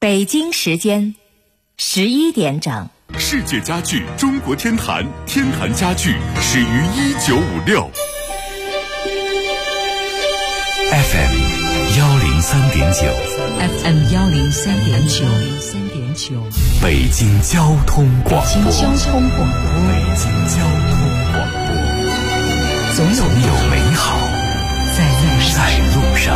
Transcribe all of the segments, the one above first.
北京时间11点整。 世界家具中国天坛，天坛家具始于1956。 FM 103.9 FM 103.9 北京交通广播。 北京交通广播，总有美好在路上。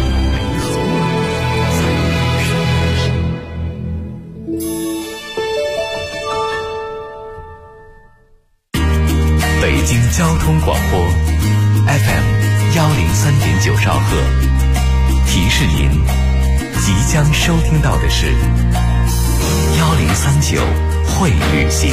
北京交通广播 FM 103.9兆赫，提示您即将收听到的是1039会旅行。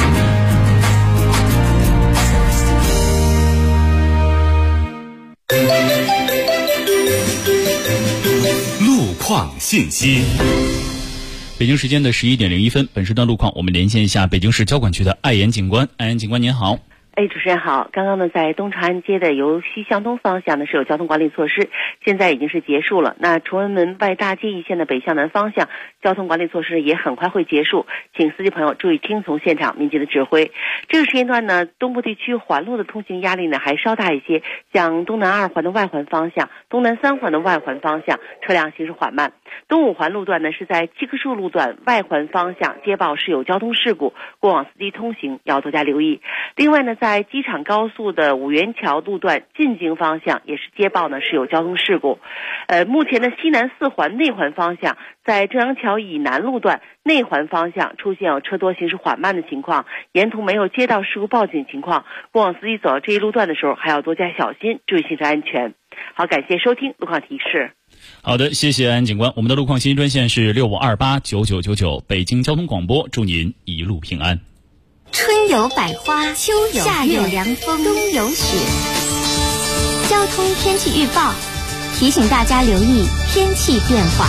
路况信息。 北京时间的11点01分，本时段路况我们连线一下北京市交管局的艾岩警官。艾岩警官您好。 主持人好。刚刚呢，在东长安街的由西向东方向呢是有交通管理措施，现在已经是结束了。那崇文门外大街一线的北向南方向交通管理措施也很快会结束，请司机朋友注意听从现场民警的指挥。这个时间段呢，东部地区环路的通行压力呢还稍大一些，像东南2环的外环方向、东南3环的外环方向车辆行驶缓慢。东5环路段呢是在七棵树路段外环方向接报是有交通事故，过往司机通行要多加留意。另外呢，在机场高速的五元桥路段进京方向也是接报呢是有交通事故。目前的西南4环内环方向，在正阳桥以南路段内环方向出现有车多行驶缓慢的情况，沿途没有接到事故报警情况，过往司机走到这一路段的时候还要多加小心，注意行车安全。好，感谢收听路况提示。 好的，谢谢安警官。我们的路况信息专线是65289999，北京交通广播，祝您一路平安。 春有百花，秋有夏有凉风，冬有雪。交通天气预报提醒大家留意天气变化。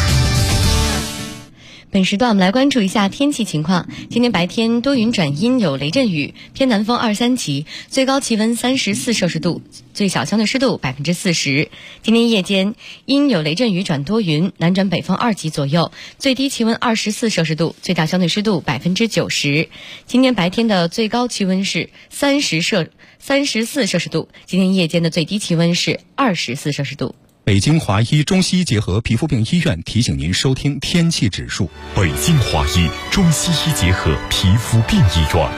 本时段我们来关注一下天气情况。今天白天多云转阴，有雷阵雨，偏南风2、3级，最高气温34摄氏度，最小相对湿度40%。今天夜间阴有雷阵雨转多云，南转北风2级左右，最低气温24摄氏度，最大相对湿度90%。今天白天的最高气温是34摄氏度，今天夜间的最低气温是24摄氏度。 北京华医中西医结合皮肤病医院提醒您收听天气指数。 北京华医中西医结合皮肤病医院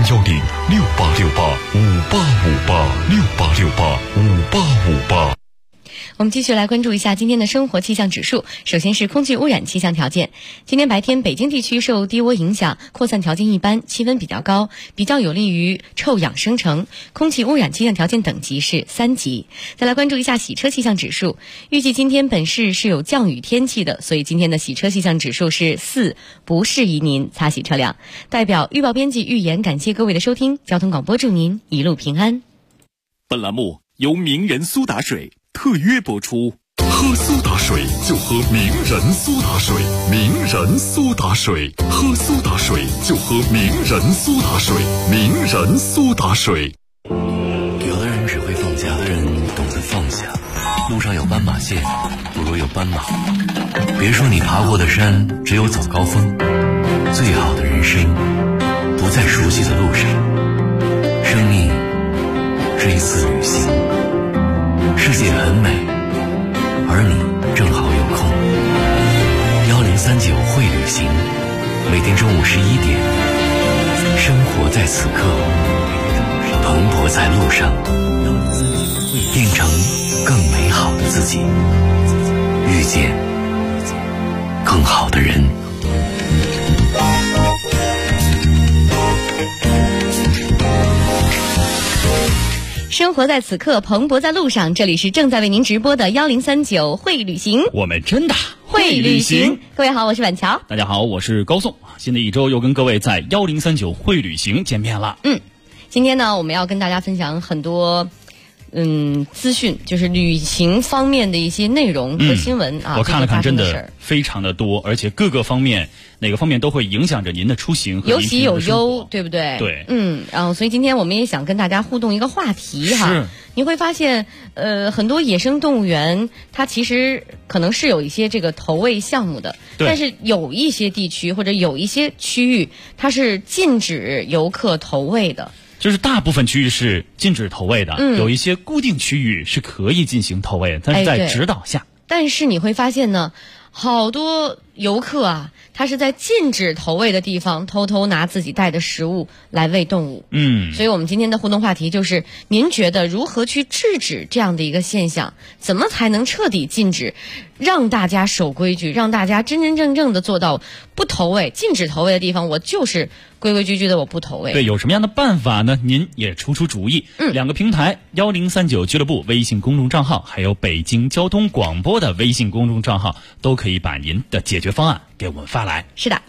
，0106868585858，688585858。 我们继续来关注一下今天的生活气象指数。首先是空气污染气象条件。今天白天北京地区受低涡影响，扩散条件一般，气温比较高，比较有利于臭氧生成，空气污染气象条件等级是3级。再来关注一下洗车气象指数。预计今天本市是有降雨天气的，所以今天的洗车气象指数是4，不适宜您擦洗车辆。代表预报编辑预言感谢各位的收听，交通广播祝您一路平安。 本栏目由名人苏打水特约播出。喝苏打水就喝名人苏打水，名人苏打水，喝苏打水就喝名人苏打水，名人苏打水。 有的人只会放假，有的人懂得放下。路上有斑马线，不如有斑马。别说你爬过的山只有早高峰，最好的人生不在熟悉的路上。生命是一次旅行，世界很美，而你正好有空。1039会旅行，每天中午11点，生活在此刻，蓬勃在路上，变成更美好的自己，遇见更好的人。 生活在此刻，蓬勃在路上。这里是正在为您直播的1039会旅行， 我们真的会旅行。各位好，我是婉乔。 大家好，我是高颂。新的一周又跟各位在1039会旅行见面了。 今天呢，我们要跟大家分享很多资讯，就是旅行方面的一些内容和新闻啊。 我看了看，真的的非常的多，而且各个方面哪个方面都会影响着您的出行和有喜有忧， 对不对？ 对， 然后所以今天我们也想跟大家互动一个话题哈。 是。 你会发现，很多野生动物园它其实可能是有一些这个投喂项目的，但是有一些地区或者有一些区域，它是禁止游客投喂的。 就是大部分区域是禁止投喂的，有一些固定区域是可以进行投喂的，但是在指导下。 但是你会发现呢，好多游客啊，他是在禁止投喂的地方偷偷拿自己带的食物来喂动物。所以我们今天的互动话题就是，您觉得如何去制止这样的一个现象？怎么才能彻底禁止，让大家守规矩，让大家真真正正的做到不投喂，禁止投喂的地方，我就是规规矩矩的我不投喂。 对，有什么样的办法呢？您也出主意。2个平台1039俱乐部微信公众账号，还有北京交通广播的微信公众账号，都可以把您的解决方案给我们发来。 是的。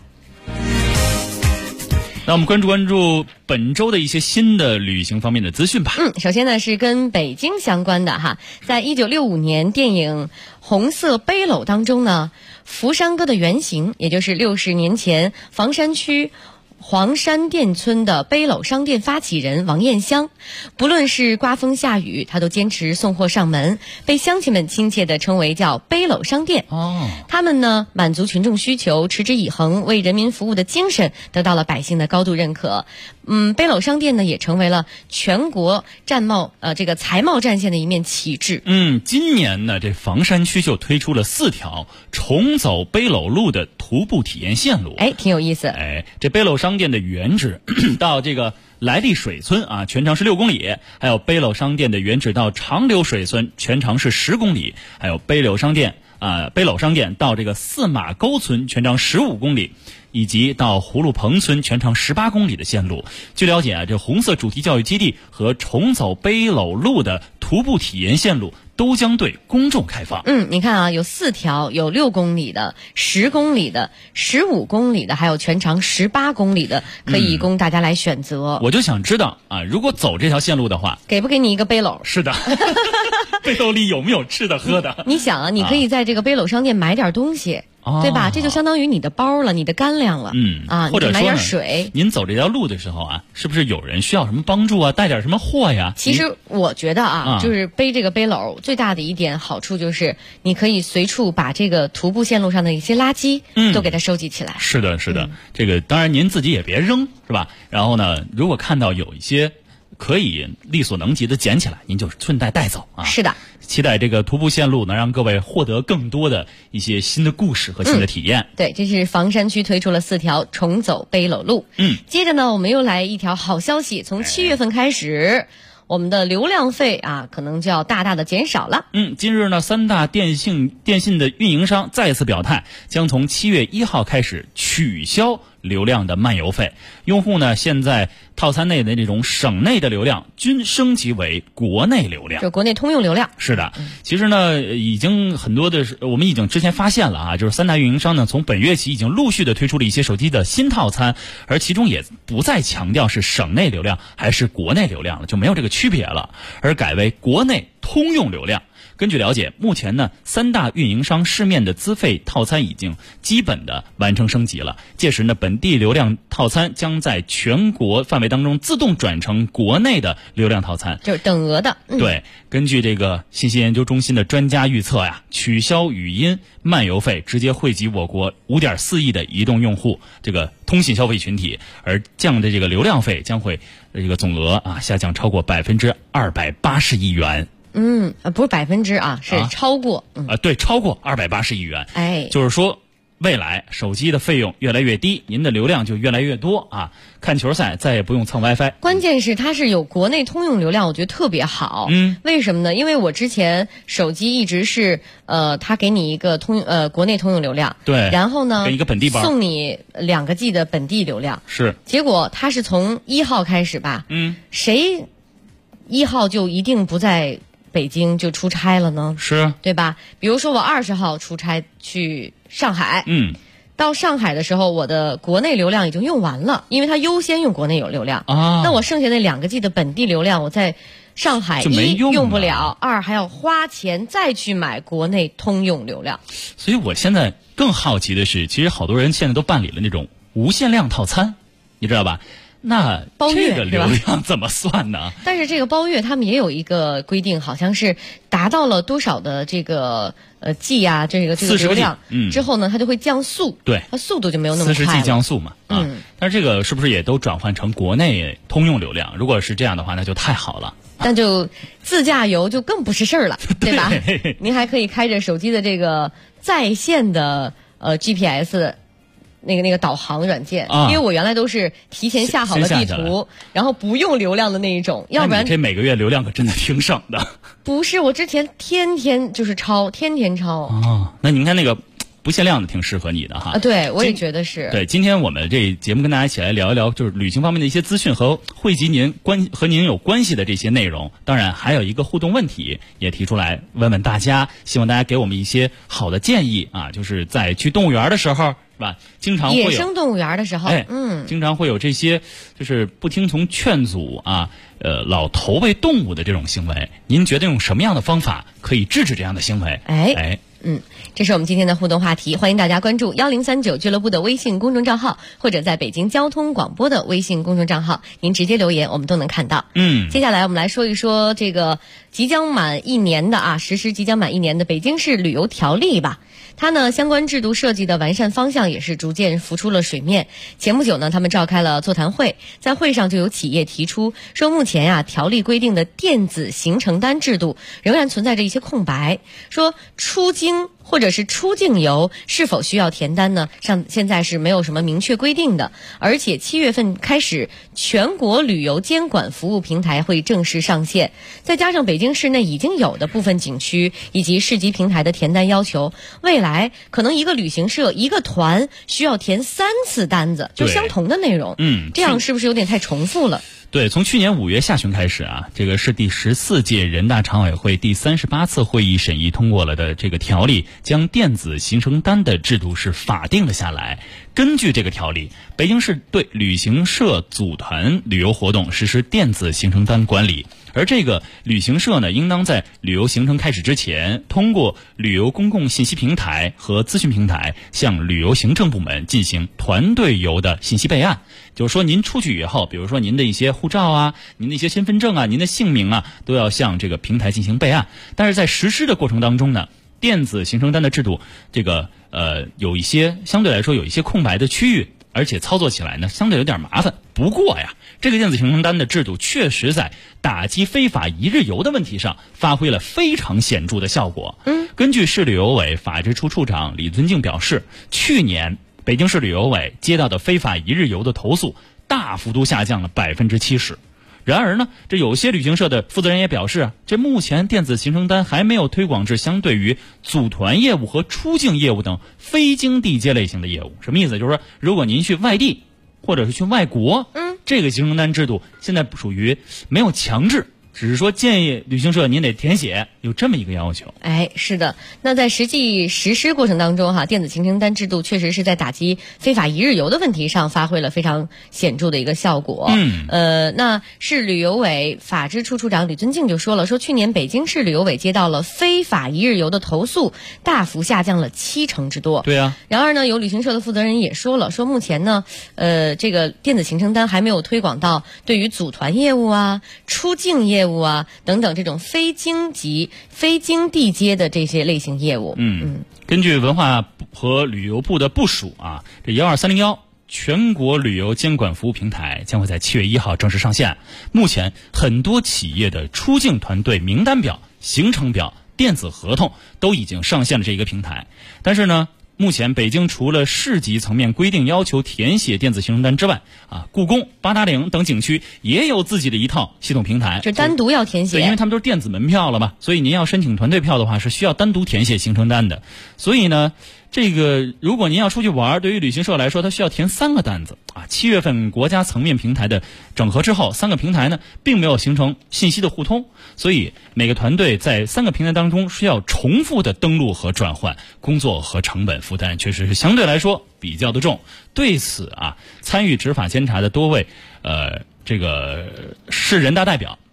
那我们关注本周的一些新的旅行方面的资讯吧。 首先呢是跟北京相关的哈，在1965年电影《红色背篓》当中呢，福山哥的原型，也就是60年前房山区黄山店村的背篓商店发起人王艳香，不论是刮风下雨，他都坚持送货上门，被乡亲们亲切地称为叫背篓商店。他们呢满足群众需求，持之以恒，为人民服务的精神得到了百姓的高度认可。背篓商店呢也成为了全国这个财贸战线的一面旗帜。 今年呢这房山区就推出了4条重走背篓路的徒步体验线路。 挺有意思。 这背篓商店的原址到这个来历水村啊，全长是6公里；还有背篓商店的原址到长流水村，全长是10公里；还有背篓商店到这个四马沟村，全长15公里。以及到葫芦棚村全长18公里的线路。据了解啊，这红色主题教育基地和重走背篓路的徒步体验线路都将对公众开放。 你看啊，有4条，有6公里的、10公里的、15公里的，还有全长18公里的，可以供大家来选择。 我就想知道啊，如果走这条线路的话， 给不给你一个背篓？ 是的。背篓里有没有吃的喝的？ 你想啊，你可以在这个背篓商店买点东西。对吧？这就相当于你的包了，你的干粮了。 或者你买点水。 您走这条路的时候啊，是不是有人需要什么帮助啊？带点什么货呀？ 其实我觉得就是背这个背篓最大的一点好处就是，你可以随处把这个徒步线路上的一些垃圾都给它收集起来。 是的，是的。这个当然您自己也别扔，是吧？然后呢，如果看到有一些可以力所能及的捡起来，您就顺带带走啊。 是的。 期待这个徒步线路能让各位获得更多的一些新的故事和新的体验。 对，这是房山区推出了4条重走背篓路。接着呢，我们又来一条好消息，从7月份开始，我们的流量费可能就要大大的减少了。 今日呢，3大电信的运营商再次表态，将从7月1号开始取消流量的漫游费。用户呢，现在套餐内的这种省内的流量均升级为国内流量， 就国内通用流量。 是的，其实呢，已经很多的，我们已经之前发现了啊，就是3大运营商呢，从本月起已经陆续的推出了一些手机的新套餐，而其中也不再强调是省内流量还是国内流量了，就没有这个区别了，而改为国内通用流量。根据了解，目前呢，3大运营商市面的资费套餐已经基本的完成升级了。届时呢，本地流量套餐将在全国范围当中自动转成国内的流量套餐， 就是等额的。 对，根据这个信息研究中心的专家预测呀，取消语音漫游费，直接惠及我国5.4亿的移动用户这个通信消费群体，而降的这个流量费将会这个总额下降超过280亿元。 不是%是超过。 对，超过280亿元。就是说，未来手机的费用越来越低，您的流量就越来越多啊！看球赛再也不用蹭 WiFi。 关键是它是有国内通用流量，我觉得特别好。为什么呢？因为我之前手机一直是它给你一个国内通用流量， 对， 然后呢给一个本地包， 送你2个 G 的本地流量。 是。 结果它是从1号开始吧？谁1号就一定不在北京就出差了呢？ 是， 对吧？比如说我20号出差去上海，到上海的时候，我的国内流量已经用完了，因为它优先用国内有流量那我剩下那2个 G 的本地流量，我在上海一用不了，二还要花钱再去买国内通用流量。 所以我现在更好奇的是，其实好多人现在都办理了那种无限量套餐，你知道吧？那这个流量怎么算呢？ 但是这个包月他们也有一个规定，好像是达到了多少的这个G 啊，这个流量之后呢，它就会降速， 对， 它速度就没有那么快了。 40G 降速嘛，但是这个是不是也都转换成国内通用流量？如果是这样的话，那就太好了。 那就自驾游就更不是事儿了，对吧？您还可以开着手机的这个在线的GPS。那个导航软件，因为我原来都是提前下好了地图，然后不用流量的那一种，要不然这每个月流量可真的挺省的。 不是，我之前天天就是天天超。 那您看那个不限量的挺适合你的哈。 对，我也觉得是。 对，今天我们这节目跟大家一起来聊一聊，就是旅行方面的一些资讯和汇集和您有关系的这些内容。当然还有一个互动问题也提出来问问大家，希望大家给我们一些好的建议啊，就是在去动物园的时候。吧，经常会有野生动物园的时候， 经常会有这些就是不听从劝阻啊，老投喂动物的这种行为。您觉得用什么样的方法可以制止这样的行为？ 这是我们今天的互动话题，欢迎大家关注1039俱乐部的微信公众账号，或者在北京交通广播的微信公众账号，您直接留言，我们都能看到。接下来我们来说一说这个即将满1年的实施即将满1年的北京市旅游条例吧。它呢相关制度设计的完善方向也是逐渐浮出了水面。前不久呢，他们召开了座谈会，在会上就有企业提出说，目前条例规定的电子行程单制度仍然存在着一些空白，说出京或者是出境游是否需要填单呢？现在是没有什么明确规定的，而且7月份开始，全国旅游监管服务平台会正式上线，再加上北京市内已经有的部分景区以及市级平台的填单要求，未来可能一个旅行社一个团需要填3次单子，就相同的内容。这样是不是有点太重复了？ 对，从去年5月下旬开始这个是第14届人大常委会第38次会议审议通过了的这个条例，将电子行程单的制度是法定了下来。根据这个条例，北京市对旅行社组团旅游活动实施电子行程单管理，而这个旅行社呢，应当在旅游行程开始之前，通过旅游公共信息平台和资讯平台向旅游行政部门进行团队游的信息备案。就是说您出去以后，比如说您的一些护照您的一些身份证您的姓名都要向这个平台进行备案。但是在实施的过程当中呢，电子行程单的制度这个有一些相对来说有一些空白的区域，而且操作起来呢相对有点麻烦。不过这个电子行程单的制度确实在打击非法一日游的问题上发挥了非常显著的效果。根据市旅游委法制处处长李尊敬表示，去年北京市旅游委接到的非法一日游的投诉大幅度下降了70%。然而呢，这有些旅行社的负责人也表示这目前电子行程单还没有推广至相对于组团业务和出境业务等非经地接类型的业务。什么意思？就是说，如果您去外地或者是去外国，这个行程单制度现在属于没有强制，只是说建议旅行社您得填写，有这么一个要求。 是的。那在实际实施过程当中电子行程单制度确实是在打击非法一日游的问题上发挥了非常显著的一个效果。那市旅游委法制处处长李尊敬就说了，说去年北京市旅游委接到了非法一日游的投诉大幅下降了70%之多。 对啊。 然而呢，有旅行社的负责人也说了，说目前呢这个电子行程单还没有推广到对于组团业务出境业务等等这种非经地接的这些类型业务。 根据文化和旅游部的部署这12301全国旅游监管服务平台将会在7月1号正式上线。目前很多企业的出境团队名单表、行程表、电子合同都已经上线了这一个平台。但是呢，目前北京除了市级层面规定要求填写电子行程单之外故宫、八达岭等景区也有自己的一套系统平台， 就单独要填写。 对，因为他们都是电子门票了嘛，所以您要申请团队票的话是需要单独填写行程单的。所以呢，这个如果您要出去玩，对于旅行社来说，它需要填3个单子7月份国家层面平台的整合之后，3个平台呢并没有形成信息的互通，所以每个团队在3个平台当中需要重复的登录和转换，工作和成本负担确实是相对来说比较的重。对此参与执法监察的多位这个市人大代表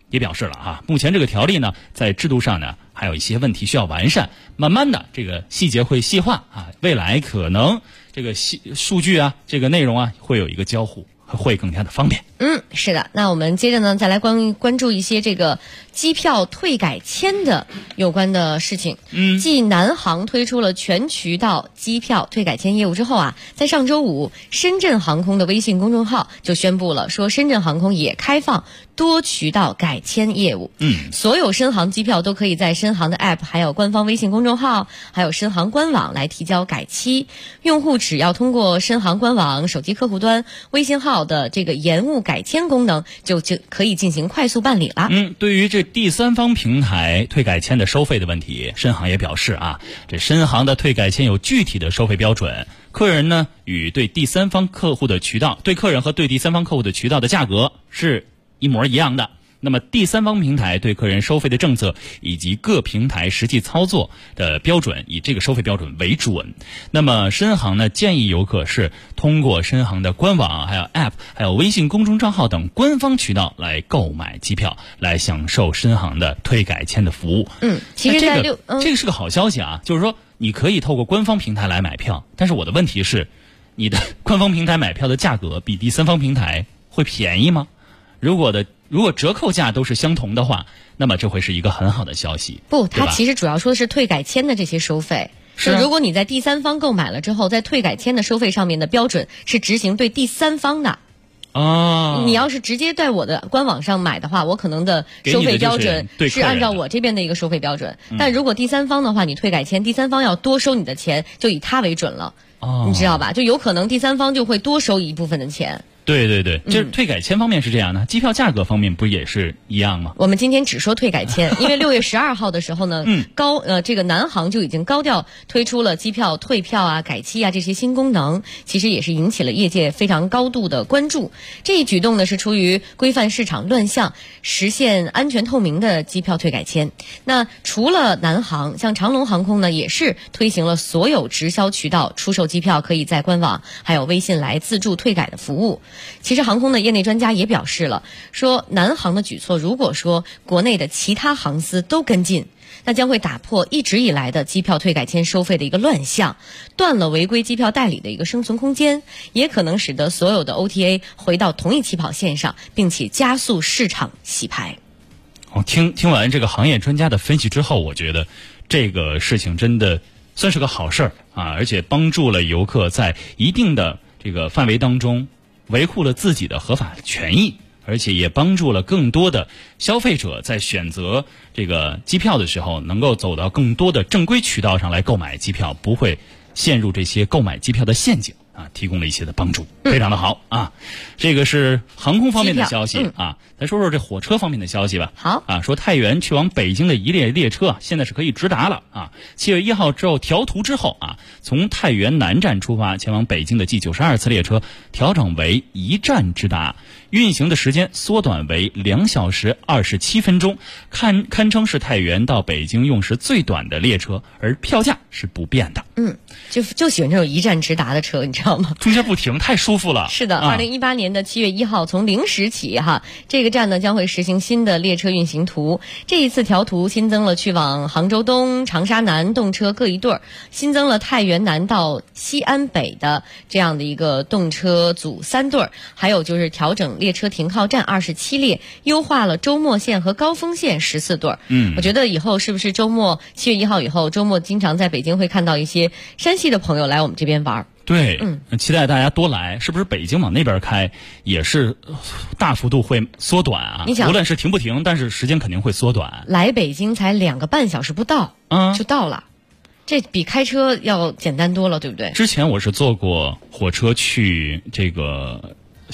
也表示了哈，目前这个条例呢，在制度上呢还有一些问题需要完善，慢慢的这个细节会细化啊，未来可能这个数据啊，这个内容啊，会有一个交互，会更加的方便。 是的。那我们接着呢，再来关注一些这个机票退改签的有关的事情。继南航推出了全渠道机票退改签业务之后啊，在上周五，深圳航空的微信公众号就宣布了，说深圳航空也开放多渠道改签业务。所有深航机票都可以在深航的 App、还有官方微信公众号、还有深航官网来提交改期。用户只要通过深航官网、手机客户端、微信号的这个延误改签功能，就可以进行快速办理了。 对于这第三方平台退改签的收费的问题，深航也表示啊，这深航的退改签有具体的收费标准，客人呢与对第三方客户的渠道，对客人和对第三方客户的渠道的价格是一模一样的。那么第三方平台对客人收费的政策以及各平台实际操作的标准，以这个收费标准为准。那么深航呢建议游客是通过深航的官网、还有 App、还有微信公众账号等官方渠道来购买机票，来享受深航的退改签的服务。 其实在这个是个好消息啊，就是说你可以透过官方平台来买票，但是我的问题是，你的官方平台买票的价格比第三方平台会便宜吗？如果折扣价都是相同的话，那么这会是一个很好的消息。 不，它其实主要说的是退改签的这些收费。 是如果你在第三方购买了之后，在退改签的收费上面的标准是执行对第三方的。你要是直接在我的官网上买的话，我可能的收费标准是按照我这边的一个收费标准。但如果第三方的话，你退改签，第三方要多收你的钱，就以它为准了。你知道吧？就有可能第三方就会多收一部分的钱。 对，就是退改签方面是这样的，机票价格方面不也是一样吗？ 我们今天只说退改签，因为6月12号的时候呢，这个南航就已经高调推出了机票退票啊、改期啊这些新功能，其实也是引起了业界非常高度的关注。这一举动呢是出于规范市场乱象，实现安全透明的机票退改签。那除了南航，像长龙航空呢也是推行了所有直销渠道出售机票可以在官网还有微信来自助退改的服务。其实航空的业内专家也表示了，说南航的举措如果说国内的其他航司都跟进，那将会打破一直以来的机票退改签收费的一个乱象，断了违规机票代理的一个生存空间，也可能使得所有的 OTA 回到同一起跑线上，并且加速市场洗牌。 听完这个行业专家的分析之后，我觉得这个事情真的算是个好事儿啊，而且帮助了游客在一定的这个范围当中维护了自己的合法权益，而且也帮助了更多的消费者在选择这个机票的时候，能够走到更多的正规渠道上来购买机票，不会陷入这些购买机票的陷阱啊，提供了一些的帮助，非常的好啊。这个是航空方面的消息啊，咱说说这火车方面的消息吧。 好啊，说太原去往北京的一列列车啊，现在是可以直达了啊。7月1号之后调图之后啊，从太原南站出发前往北京的第92次列车调整为一站直达，运行的时间缩短为2小时27分钟，堪称是太原到北京用时最短的列车，而票价是不变的。 就喜欢这种一站直达的车，你知道吗？ 中间不停，太舒服了。 是的，2018年的7月1号从0时起哈，这个站呢将会实行新的列车运行图。这一次调图新增了去往杭州东、长沙南动车各一对儿，新增了太原南到西安北的这样的一个动车组3对儿，还有就是调整列车停靠站27列，优化了周末线和高峰线14对儿。我觉得以后是不是周末7月1号以后，周末经常在北京会看到一些山西的朋友来我们这边玩。 对，期待大家多来。是不是北京往那边开也是大幅度会缩短啊？ 你想， 无论是停不停，但是时间肯定会缩短。 来北京才2个半小时不到，就到了，这比开车要简单多了，对不对？ 之前我是坐过火车去这个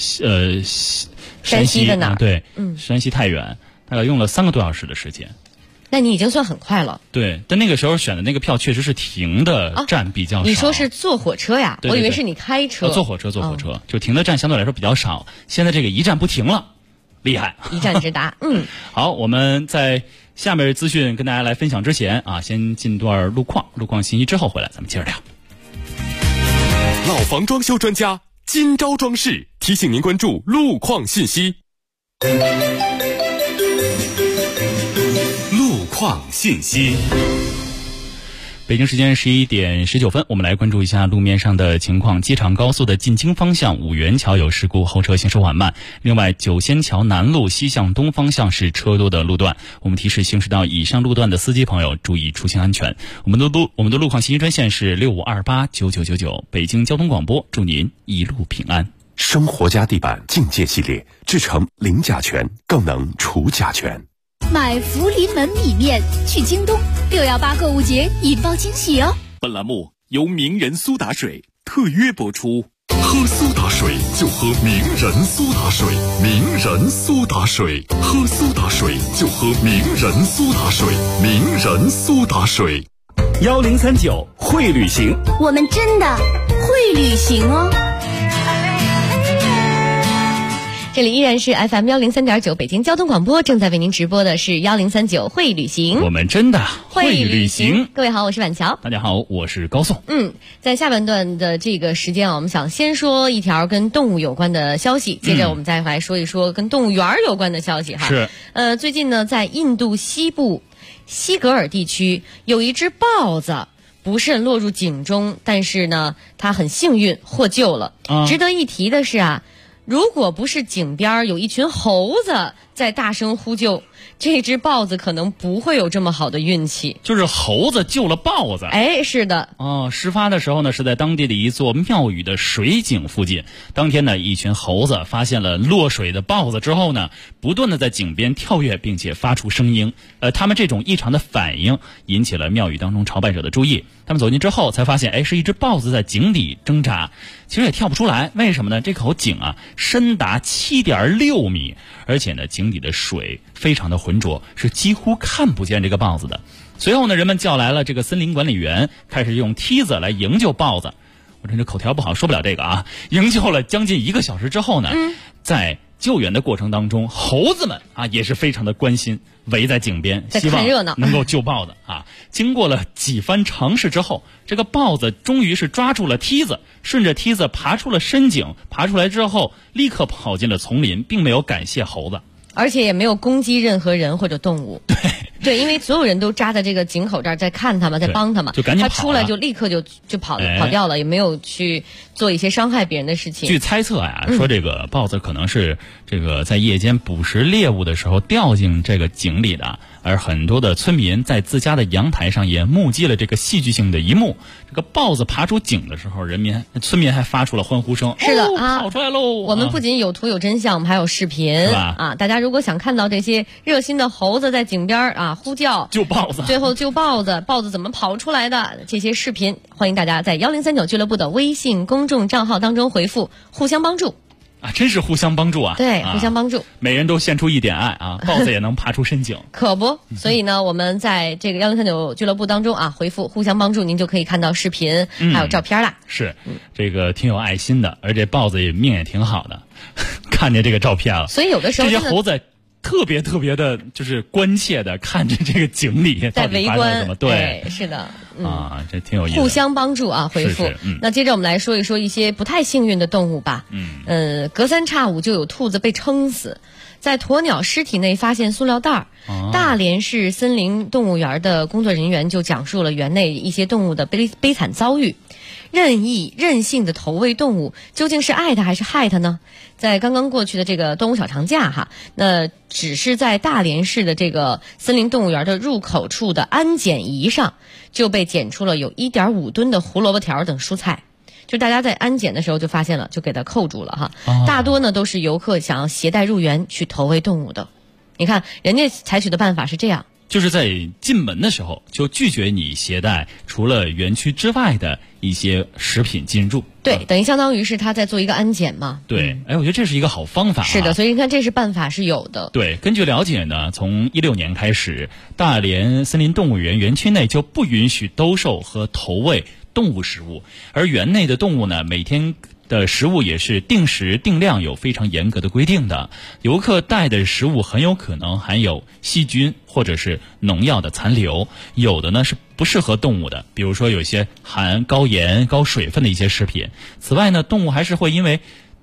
山西的哪儿？ 对，山西太原，大概用了3个多小时的时间。 那你已经算很快了。 对，但那个时候选的那个票确实是停的站比较少。 你说是坐火车呀？ 对， 我以为是你开车。 坐火车，就停的站相对来说比较少。现在这个一站不停了，厉害， 一站直达。 好，我们在下面资讯跟大家来分享之前啊，先进段路况信息之后回来，咱们接着聊。 老房装修专家金招装饰提醒您关注路况信息。 创信息。 北京时间11点19分，我们来关注一下路面上的情况。机场高速的进京方向五元桥有事故，后车行驶缓慢。另外，九仙桥南路西向东方向是车多的路段，我们提示行驶到以上路段的司机朋友注意出行安全。我们的路况信息专线是65289999，北京交通广播，祝您一路平安。 生活家地板境界系列，制成零甲醛，更能除甲醛。 买福临门米面去京东，618购物节引爆惊喜哦！ 本栏目由名人苏打水特约播出。喝苏打水就喝名人苏打水，名人苏打水，喝苏打水就喝名人苏打水，名人苏打水。 1039会旅行， 我们真的会旅行哦！ 这里依然是 FM 103.9北京交通广播，正在为您直播的是1039会旅行， 我们真的会旅行。 各位好，我是婉乔。 大家好，我是高颂。 在下半段的这个时间啊，我们想先说一条跟动物有关的消息，接着我们再来说一说跟动物园有关的消息哈。 是。 最近呢，在印度西部西格尔地区有一只豹子不慎落入井中，但是呢，它很幸运获救了。值得一提的是啊，如果不是井边有一群猴子在大声呼救，这只豹子可能不会有这么好的运气。 就是猴子救了豹子。 哎，是的。 事发的时候呢，是在当地的一座庙宇的水井附近。当天呢，一群猴子发现了落水的豹子之后呢，不断的在井边跳跃，并且发出声音。他们这种异常的反应引起了庙宇当中朝拜者的注意。他们走近之后才发现，是一只豹子在井底挣扎，其实也跳不出来。为什么呢？这口井啊，深达7.6米，而且呢，井底的水非常的浑浊，是几乎看不见这个豹子的。随后呢，人们叫来了这个森林管理员，开始用梯子来营救豹子。我这口条不好，说不了这个啊。营救了将近1个小时之后呢，在救援的过程当中，猴子们啊也是非常的关心，围在井边，希望能够救豹子啊。经过了几番尝试之后，这个豹子终于是抓住了梯子，顺着梯子爬出了深井，爬出来之后立刻跑进了丛林，并没有感谢猴子， 而且也没有攻击任何人或者动物。对，因为所有人都扎在这个井口这儿，在看他们，在帮他们， 就赶紧跑了。 他出来就立刻就跑掉了，也没有去做一些伤害别人的事情。 据猜测呀，说这个豹子可能是这个在夜间捕食猎物的时候掉进这个井里的，而很多的村民在自家的阳台上也目击了这个戏剧性的一幕。这个豹子爬出井的时候，村民还发出了欢呼声。 是的跑出来喽！ 我们不仅有图有真相，我们还有视频，是吧？大家如果想看到这些热心的猴子在井边呼叫救豹子， 最后救豹子，豹子怎么跑出来的这些视频，欢迎大家在1039俱乐部的微信公众账号当中回复互相帮助。 真是互相帮助啊！ 对，互相帮助， 每人都献出一点爱啊，豹子也能爬出深井。 可不，所以呢，我们在这个1039俱乐部当中回复互相帮助，您就可以看到视频还有照片啦。 是，这个挺有爱心的，而且豹子命也挺好的。看见这个照片了， 所以有的时候这些猴子特别的，就是关切的看着这个井里在围观什么。对， 是的， 这挺有意思的。 互相帮助回复。那接着我们来说一说一些不太幸运的动物吧。隔三差五就有兔子被撑死，在鸵鸟尸体内发现塑料袋。大连市森林动物园的工作人员就讲述了园内一些动物的悲惨遭遇。任性的投喂动物究竟是爱它还是害它呢？在刚刚过去的这个动物小长假那只是在大连市的这个森林动物园的入口处的安检仪上就被检出了有1.5吨的胡萝卜条等蔬菜，就大家在安检的时候就发现了，就给它扣住了大多呢都是游客想要携带入园去投喂动物的。你看人家采取的办法是这样， 就是在进门的时候就拒绝你携带除了园区之外的一些食品进入。 对，等于相当于是他在做一个安检嘛。 对，我觉得这是一个好方法。 是的，所以你看这是办法是有的。 对，根据了解呢，从16年开始，大连森林动物园园区内就不允许兜售和投喂动物食物，而园内的动物呢，每天的食物也是定时定量，有非常严格的规定的。游客带的食物很有可能含有细菌或者是农药的残留，有的呢是不适合动物的，比如说有些含高盐高水分的一些食品。此外呢，动物还是会因为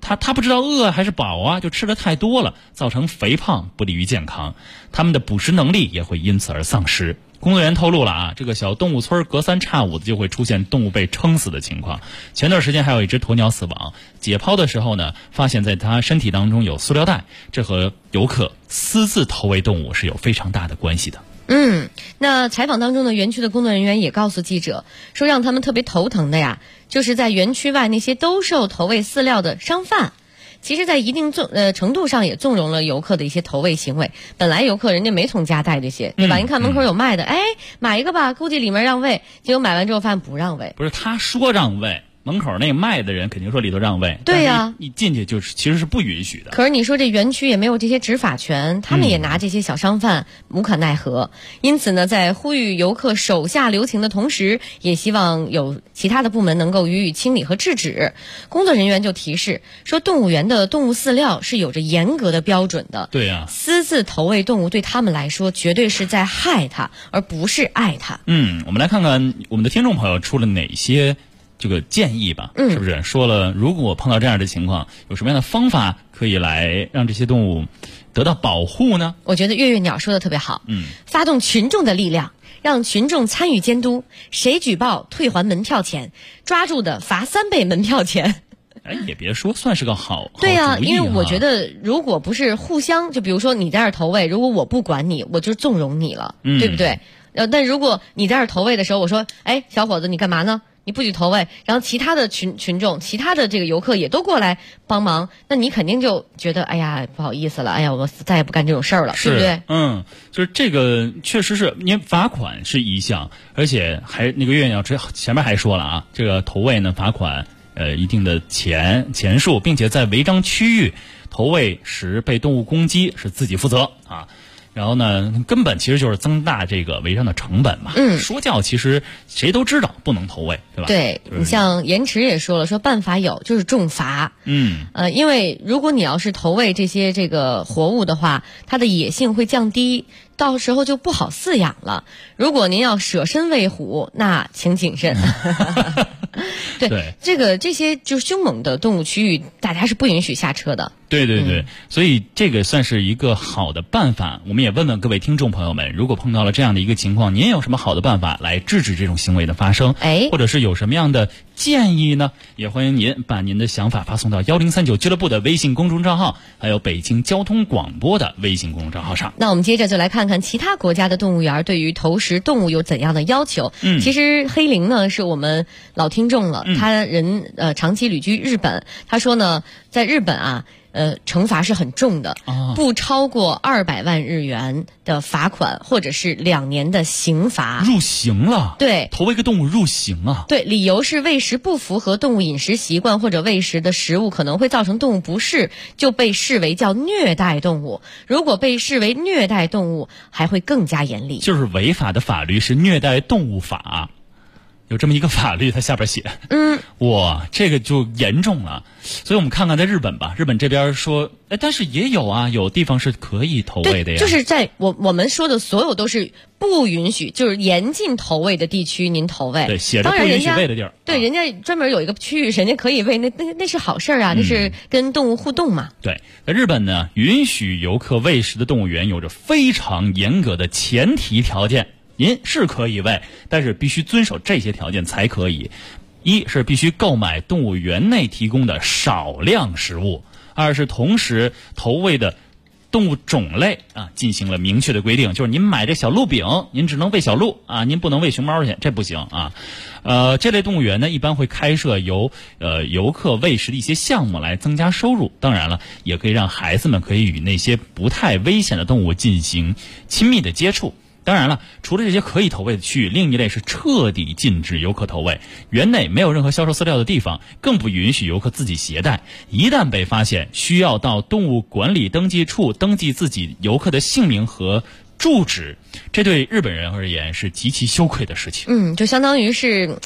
他不知道饿还是饱啊，就吃的太多了，造成肥胖，不利于健康，他们的捕食能力也会因此而丧失。工作人员透露了啊，这个小动物村隔三差五的就会出现动物被撑死的情况。前段时间还有一只鸵鸟死亡，解剖的时候呢，发现在它身体当中有塑料袋，这和游客私自投喂动物是有非常大的关系的。 那采访当中的园区的工作人员也告诉记者说，让他们特别头疼的呀，就是在园区外那些兜售投喂饲料的商贩。其实在一定程度上也纵容了游客的一些投喂行为。本来游客人家没从家带这些，对吧？你看门口有卖的，买一个吧，估计里面让喂，结果买完之后发现不让喂。 不是，他说让喂，门口那个卖的人肯定说里头让喂。 对呀， 你进去就是其实是不允许的。 可是你说这园区也没有这些执法权，他们也拿这些小商贩无可奈何。因此呢，在呼吁游客手下留情的同时，也希望有其他的部门能够予以清理和制止。工作人员就提示说，动物园的动物饲料是有着严格的标准的。 对呀， 私自投喂动物对他们来说绝对是在害它，而不是爱它。 我们来看看我们的听众朋友出了哪些这个建议吧，是不是说了如果碰到这样的情况，有什么样的方法可以来让这些动物得到保护呢？ 我觉得月月鸟说的特别好，发动群众的力量，让群众参与监督，谁举报退还门票钱，抓住的罚3倍门票钱。 也别说，算是个好对呀， 主意因为我觉得如果不是互相，就比如说你在这儿投喂，如果我不管你，我就纵容你了，对不对？但如果你在这儿投喂的时候，我说，小伙子你干嘛呢？你不许投喂，然后其他的群众，其他的这个游客也都过来帮忙，那你肯定就觉得，不好意思了，我再也不干这种事儿了，对不对？ 就是这个确实是，因为罚款是一项，而且还那个月鸟前面还说了啊，这个投喂呢罚款一定的钱数，并且在违章区域投喂时被动物攻击是自己负责啊。然后呢，根本其实就是增大这个违章的成本嘛。说教其实谁都知道不能投喂，对吧？ 对，你像延迟也说了，说办法有，就是重罚。因为如果你要是投喂这些这个活物的话，它的野性会降低，到时候就不好饲养了。如果您要舍身喂虎，那请谨慎。对，这些就是凶猛的动物区域，大家是不允许下车的。 对，所以这个算是一个好的办法。我们也问问各位听众朋友们，如果碰到了这样的一个情况，您有什么好的办法来制止这种行为的发生？或者是有什么样的建议呢？也欢迎您把您的想法发送到1039俱乐部的微信公众账号，还有北京交通广播的微信公众账号上。 那我们接着就来看看其他国家的动物园对于投食动物有怎样的要求。其实黑林呢是我们老听众了，他人长期旅居日本，他说呢，在日本啊。惩罚是很重的，不超过200万日元的罚款，或者是2年的刑罚。 入刑了？对，投喂个动物入刑啊？ 对，理由是喂食不符合动物饮食习惯，或者喂食的食物可能会造成动物不适，就被视为叫虐待动物。如果被视为虐待动物，还会更加严厉。 就是违法的法律是虐待动物法。有这么一个法律，它下边写，哇，这个就严重了。所以我们看看在日本吧，日本这边说，但是也有啊，有地方是可以投喂的呀。 就是在我们说的所有都是不允许，就是严禁投喂的地区，您投喂。 对，写着不允许喂的地儿。 对，人家专门有一个区域，人家可以喂，那是好事啊，那是跟动物互动嘛。 对，在日本呢，允许游客喂食的动物园有着非常严格的前提条件。您是可以喂，但是必须遵守这些条件才可以。一是必须购买动物园内提供的少量食物；二是同时投喂的动物种类进行了明确的规定，就是您买这小鹿饼，您只能喂小鹿啊，您不能喂熊猫去，这不行啊。这类动物园呢，一般会开设由游客喂食的一些项目来增加收入。当然了，也可以让孩子们可以与那些不太危险的动物进行亲密的接触。当然了，除了这些可以投喂的区域，另一类是彻底禁止游客投喂。园内没有任何销售饲料的地方，更不允许游客自己携带。一旦被发现，需要到动物管理登记处登记自己游客的姓名和住址。这对日本人而言是极其羞愧的事情。 就相当于是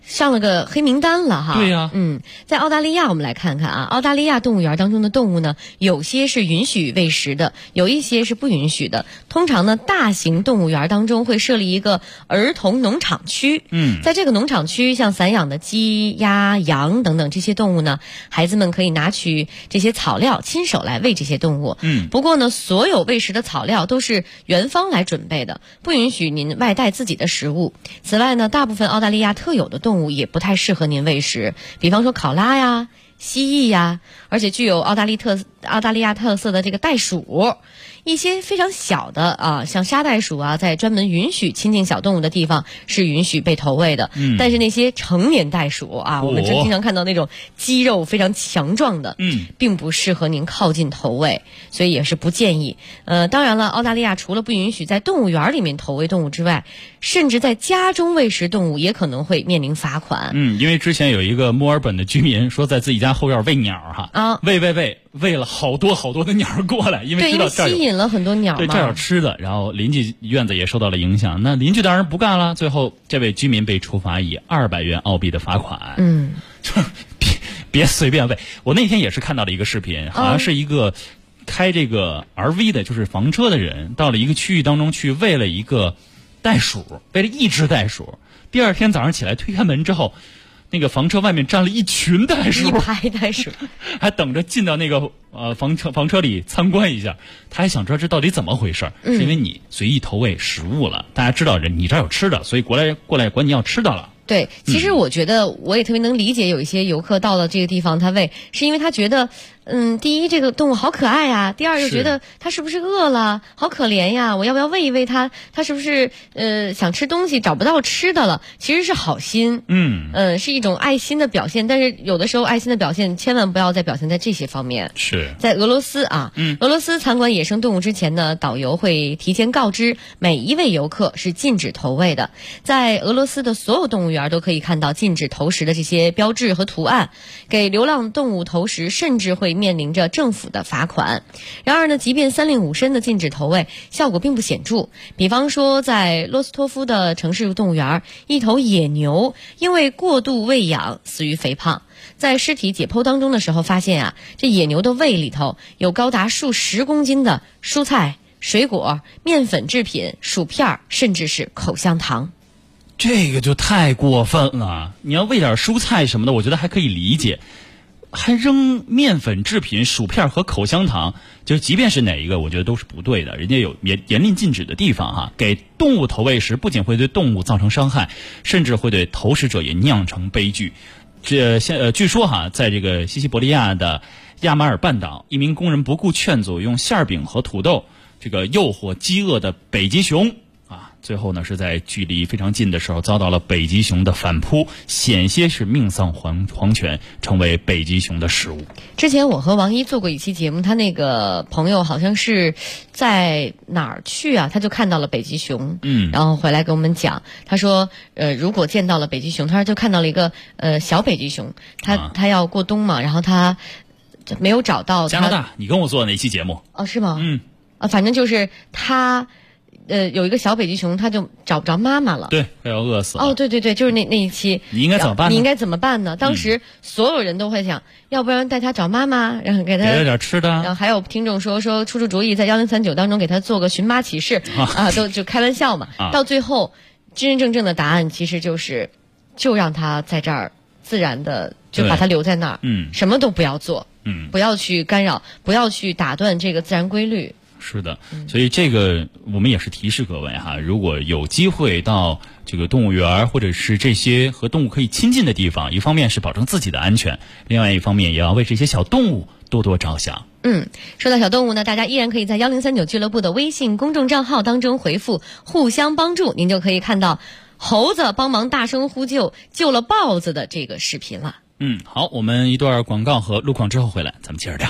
上了个黑名单了哈。 对呀， 在澳大利亚我们来看看啊，澳大利亚动物园当中的动物呢，有些是允许喂食的，有一些是不允许的。通常呢，大型动物园当中会设立一个儿童农场区。在这个农场区，像散养的鸡、鸭、羊等等这些动物呢，孩子们可以拿取这些草料，亲手来喂这些动物。不过呢，所有喂食的草料都是园方来准备的，不允许您外带自己的食物。此外呢，大部分澳大利亚特有的动物也不太适合您喂食，比方说考拉呀、蜥蜴呀，而且具有澳大利亚特色的这个袋鼠。一些非常小的啊，像沙袋鼠啊，在专门允许亲近小动物的地方是允许被投喂的。但是那些成年袋鼠啊，我们就经常看到那种肌肉非常强壮的，并不适合您靠近投喂，所以也是不建议。当然了，澳大利亚除了不允许在动物园里面投喂动物之外，甚至在家中喂食动物也可能会面临罚款。 因为之前有一个墨尔本的居民说，在自己家后院喂鸟哈，喂了好多的鸟过来，因为知道这儿吸引了很多鸟嘛， 对，这儿有吃的，然后邻居院子也受到了影响，那邻居当然不干了，最后这位居民被处罚以200元澳币的罚款。就是别随便喂。我那天也是看到了一个视频，好像是一个开这个 RV 的，就是房车的人，到了一个区域当中去喂了一个袋鼠，喂了一只袋鼠。第二天早上起来推开门之后，那个房车外面站了一群袋鼠， 一排袋鼠， 还等着进到那个房车里参观一下。他还想知道这到底怎么回事，是因为你随意投喂食物了，大家知道你这儿有吃的，所以过来管你要吃的了。 对，其实我觉得我也特别能理解，有一些游客到了这个地方他喂，是因为他觉得第一这个动物好可爱呀，第二又觉得它是不是饿了，好可怜呀，我要不要喂一喂它，它是不是想吃东西找不到吃的了，其实是好心，是一种爱心的表现。但是有的时候爱心的表现千万不要再表现在这些方面。 是在俄罗斯啊，俄罗斯参观野生动物之前呢，导游会提前告知每一位游客是禁止投喂的。在俄罗斯的所有动物园都可以看到禁止投食的这些标志和图案，给流浪动物投食甚至会面临着政府的罚款。然而呢，即便三令五申的禁止投喂，效果并不显著。比方说在罗斯托夫的城市动物园，一头野牛因为过度喂养死于肥胖。在尸体解剖当中的时候发现啊，这野牛的胃里头有高达数10公斤的蔬菜、水果、面粉制品、薯片，甚至是口香糖。 这个就太过分了，你要喂点蔬菜什么的我觉得还可以理解，还扔面粉制品、薯片和口香糖，就即便是哪一个我觉得都是不对的，人家有严令禁止的地方哈。给动物投喂时不仅会对动物造成伤害，甚至会对投食者也酿成悲剧。据说哈，在这个西西伯利亚的亚马尔半岛，一名工人不顾劝阻，用馅饼和土豆这个诱惑饥饿的北极熊啊，最后呢是在距离非常近的时候遭到了北极熊的反扑，险些是命丧黄泉，成为北极熊的食物。 之前我和王一做过一期节目，他那个朋友好像是在哪儿去啊，他就看到了北极熊，然后回来跟我们讲，他说如果见到了北极熊，他说就看到了一个小北极熊，他要过冬嘛，然后他没有找到加拿大。你跟我做的哪期节目？ 哦，是吗？反正就是他有一个小北极熊，他就找不着妈妈了， 对，快要饿死了。 哦，对，就是那一期。 你应该怎么办呢？ 你应该怎么办呢？当时所有人都会想，要不然带他找妈妈，然后给他点吃的。 然后还有听众说出主意，在1039当中给他做个寻妈启事都就开玩笑嘛。到最后真真正正的答案其实就让他在这儿自然的就把他留在那儿，什么都不要做，不要去干扰，不要去打断这个自然规律。 是的，所以这个我们也是提示各位哈，如果有机会到这个动物园或者是这些和动物可以亲近的地方，一方面是保证自己的安全，另外一方面也要为这些小动物多多着想。 说到小动物呢，大家依然可以在1039俱乐部的微信公众账号当中回复互相帮助，您就可以看到猴子帮忙大声呼救救了豹子的这个视频了。 好，我们一段广告和路况之后回来咱们接着聊。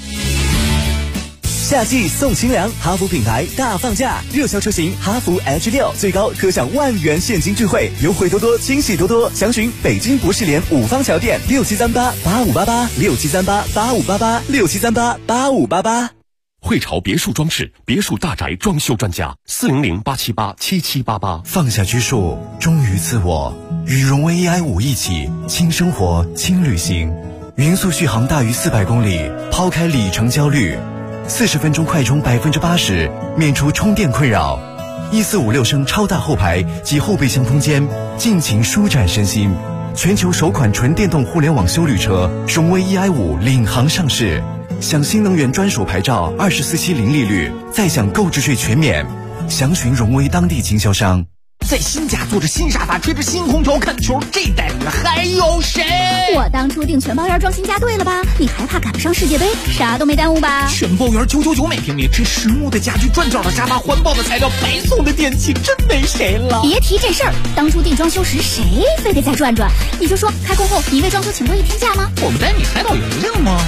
夏季送清凉，哈弗品牌大放价，热销车型哈弗 H6 最高可享10000元现金钜惠，优惠多多，惊喜多多。详询北京博士联5方桥店67388588 67388588 67388588。 汇潮别墅装饰，别墅大宅装修专家，400-878-7788。 放下拘束，忠于自我，与荣威 EI5一起轻生活轻旅行。匀速续航大于400公里，抛开里程焦虑，40分钟快充80%，免除充电困扰。1456升超大后排及后备箱空间，尽情舒展身心。全球首款纯电动互联网休旅车荣威 EI5领航上市，享新能源专属牌照，24期零利率，再享购置税全免。详询荣威当地经销商。 在新家坐着新沙发，吹着新空调看球，这代人还有谁？ 我当初订全包园装新家对了吧？你还怕赶不上世界杯？啥都没耽误吧？ 全包园999每平米，这实木的家具、转角的沙发、环保的材料、白送的电器，真没谁了。 别提这事儿，当初订装修时谁非得再转转？你就说开工后你为装修请过一天假吗？ 我们带你海岛邮令吗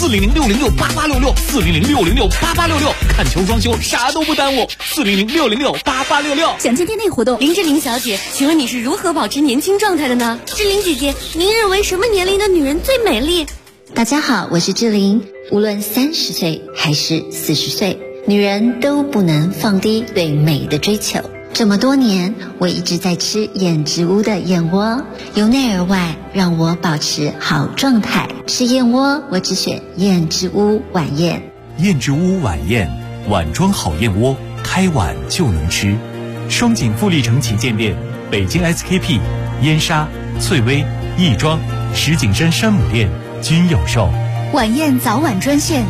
？400-606-8866，400-606-8866，看球装修啥都不耽误，400-606-8866。 详情店内活动。 林志玲小姐，请问你是如何保持年轻状态的呢？志玲姐姐，您认为什么年龄的女人最美丽？ 大家好，我是志玲。无论30岁还是40岁，女人都不能放低对美的追求。这么多年，我一直在吃燕之屋的燕窝，由内而外让我保持好状态。吃燕窝，我只选燕之屋晚宴。 燕之屋晚宴，碗装好燕窝，开碗就能吃。双井富力城旗舰店、北京 SKP、燕莎、翠微、亦庄、石景山山姆店均有售。 晚宴早晚专线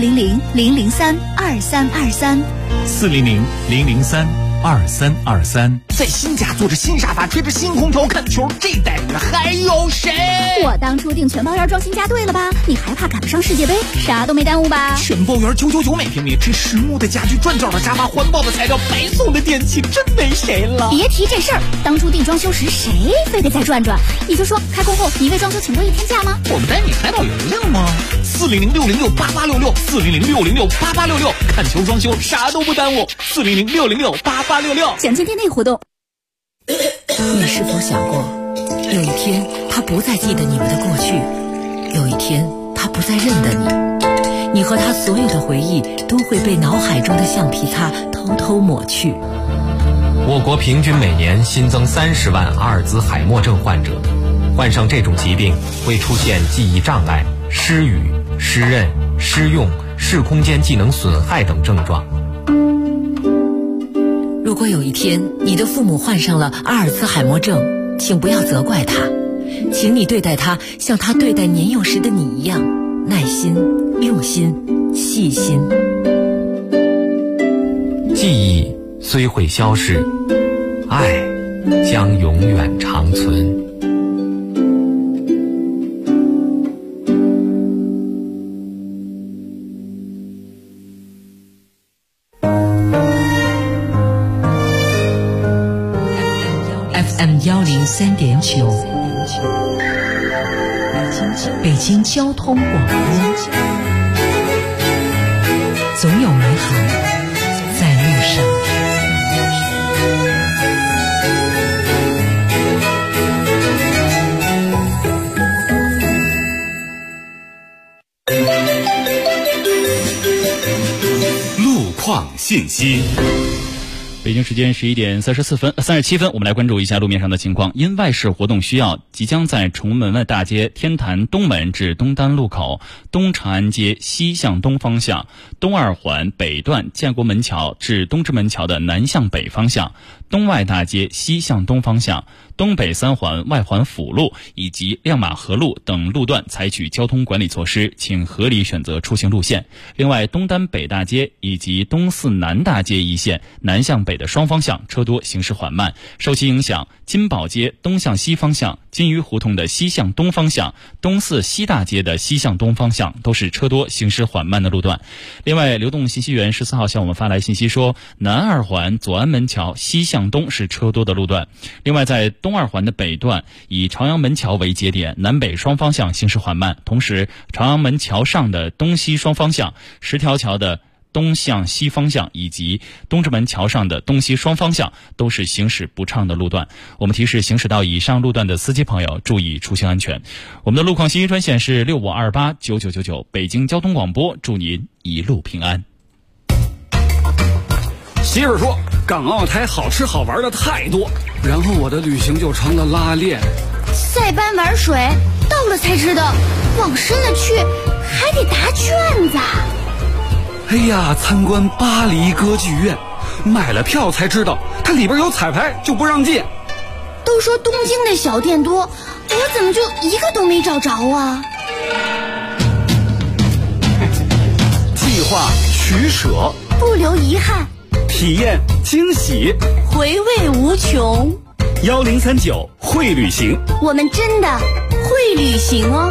400-003-2323。 400-003-2323。 在新家坐着新沙发，吹着新空调看球，这代人还有谁？ 我当初订全包园装新家对了吧？你还怕赶不上世界杯？啥都没耽误吧？ 全包园999每平米，这实木的家具、转角的沙发、环保的材料、白送的电器，真没谁了。 别提这事儿，当初订装修时谁非得再转转？你就说开工后你为装修请过一天假吗？ 我们带你海岛邮令吗？400-606-8866，400-606-8866，看球装修啥都不耽误，400-606-8866。 详情店内活动。 你是否想过，有一天他不再记得你们的过去，有一天他不再认得你，你和他所有的回忆都会被脑海中的橡皮擦偷偷抹去。 我国平均每年新增30万阿尔兹海默症患者，患上这种疾病会出现记忆障碍、失语、失认、失用、视空间技能损害等症状。 如果有一天你的父母患上了阿尔兹海默症，请不要责怪他，请你对待他像他对待年幼时的你一样，耐心、用心、细心。 记忆虽会消逝，爱将永远长存。 FM103.9，北京交通广播，总有美好在路上。 路况信息。 北京时间37分，我们来关注一下路面上的情况。因外事活动需要，即将在崇文门大街天坛东门至东单路口、东长安街西向东方向、东二环北段建国门桥至东直门桥的南向北方向、东外大街西向东方向、东北三环外环辅路以及亮马河路等路段采取交通管理措施，请合理选择出行路线。另外，东单北大街以及东四南大街一线南向北的双方向车多，行驶缓慢。受其影响，金宝街东向西方向、金鱼胡同的西向东方向、东四西大街的西向东方向都是车多，行驶缓慢的路段。另外，流动信息员14号向我们发来信息说，南二环左安门桥西向东是车多的路段。另外，在东二环的北段以朝阳门桥为节点，南北双方向行驶缓慢。同时，朝阳门桥上的东西双方向、十条桥的东向西方向以及东直门桥上的东西双方向都是行驶不畅的路段。我们提示行驶到以上路段的司机朋友注意出行安全。我们的路况信息专线是65289999，北京交通广播，祝您一路平安。 媳妇说港澳台好吃好玩的太多，然后我的旅行就成了拉练。 塞班玩水，到了才知道往深了去还得答卷子。 哎呀，参观巴黎歌剧院，买了票才知道它里边有彩排，就不让进。 都说东京的小店多，我怎么就一个都没找着啊？ 计划取舍， 不留遗憾， 体验惊喜， 回味无穷。 1039会旅行， 我们真的会旅行哦。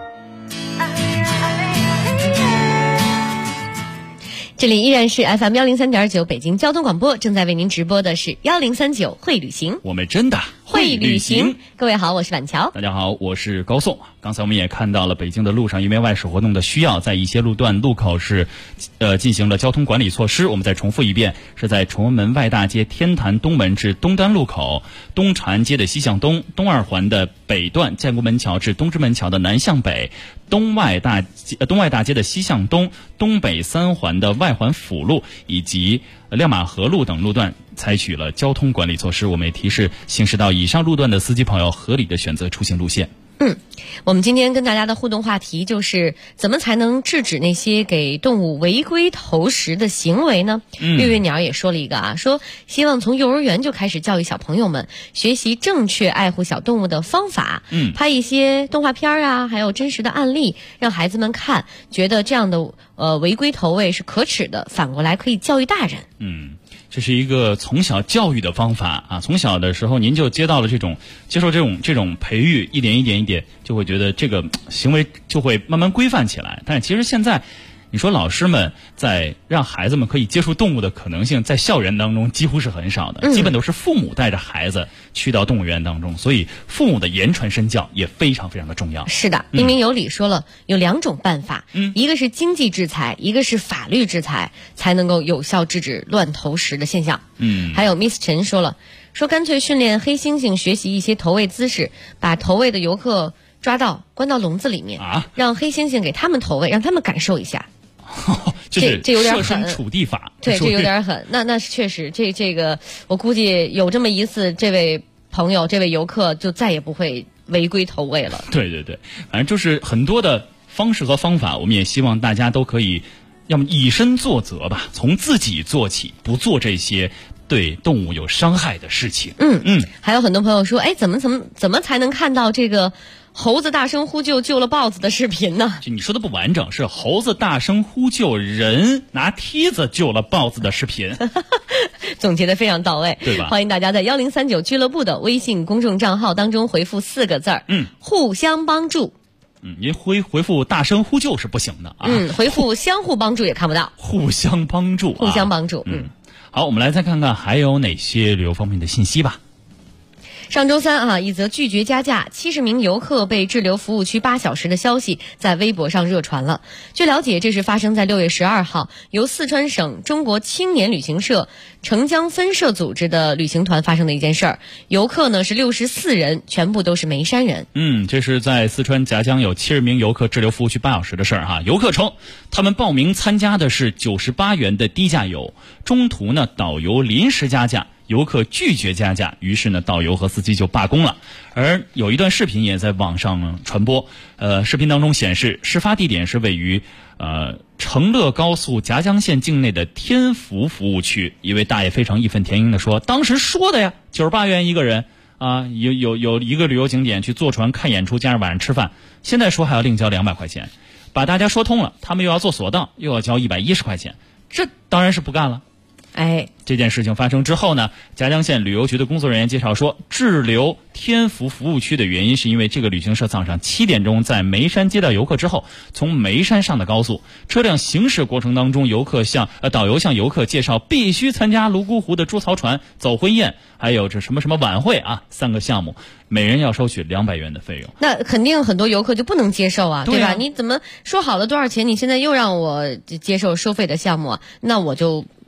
这里依然是 FM103.9 北京交通广播，正在为您直播的是1039会旅行， 我们真的会旅行。各位好，我是板桥。 大家好，我是高颂。刚才我们也看到了北京的路上因为外事活动的需要，在一些路段路口是进行了交通管理措施。我们再重复一遍，是在崇文门外大街天坛东门至东单路口，东长安街的西向东，东二环的北段建国门桥至东直门桥的南向北，东外大街的西向东，东北三环的外环辅路以及亮马河路等路段采取了交通管理措施。我们也提示行驶到以上路段的司机朋友合理的选择出行路线。 我们今天跟大家的互动话题就是怎么才能制止那些给动物违规投食的行为呢？月月鸟也说了一个啊，说希望从幼儿园就开始教育小朋友们学习正确爱护小动物的方法，拍一些动画片啊，还有真实的案例，让孩子们看，觉得这样的违规投喂是可耻的，反过来可以教育大人。 这是一个从小教育的方法啊！从小的时候您就接受这种培育，一点就会觉得这个行为就会慢慢规范起来。但是其实现在你说老师们在让孩子们可以接触动物的可能性，在校园当中几乎是很少的，基本都是父母带着孩子去到动物园当中，所以父母的言传身教也非常非常的重要。 是的，明明有理说了有2种办法，一个是经济制裁，一个是法律制裁，才能够有效制止乱投食的现象。还有 Miss 陈说了，说干脆训练黑猩猩学习一些投喂姿势，把投喂的游客抓到关到笼子里面，让黑猩猩给他们投喂，让他们感受一下。 这有点狠， 设身处地法。 对，这有点狠。那确实，这个我估计有这么一次，这位朋友，这位游客就再也不会违规投喂了。 对，反正就是很多的方式和方法，我们也希望大家都可以，要么以身作则吧，从自己做起，不做这些对动物有伤害的事情。 还有很多朋友说，怎么才能看到这个猴子大声呼救救了豹子的视频呢？ 你说的不完整，是猴子大声呼救，人拿梯子救了豹子的视频。 总结的非常到位， 对吧？ 欢迎大家在1039俱乐部的微信公众账号当中回复4个字儿，互相帮助。 您回复大声呼救是不行的啊。 回复相互帮助也看不到。 互相帮助， 互相帮助。 好，我们来再看看还有哪些旅游方面的信息吧。 上周三一则拒绝加价，70名游客被滞留服务区8小时的消息在微博上热传了。据了解，这是发生在6月12号，由四川省中国青年旅行社澄江分社组织的旅行团发生的一件事儿。游客呢是64人，全部都是眉山人。 这是在四川夹江有70名游客滞留服务区8小时的事儿哈。游客称，他们报名参加的是98元的低价游，中途呢导游临时加价。游客拒绝加价，于是呢，导游和司机就罢工了。而有一段视频也在网上传播，视频当中显示，事发地点是位于成乐高速夹江县境内的天福服务区。一位大爷非常义愤填膺地说：“当时说的呀，98元一个人啊，有一个旅游景点去坐船看演出，加上晚上吃饭，现在说还要另交200块钱，把大家说通了，他们又要坐索道，又要交110块钱，这当然是不干了。”这件事情发生之后呢，夹江县旅游局的工作人员介绍说，滞留天福服务区的原因是因为这个旅行社早上7点钟在眉山接到游客之后，从眉山上的高速，车辆行驶过程当中，导游向游客介绍必须参加泸沽湖的猪槽船、走婚宴，还有这什么晚会啊，3个项目，每人要收取200元的费用。 那肯定很多游客就不能接受啊，对吧？你怎么说好了多少钱，你现在又让我接受收费的项目啊？那我就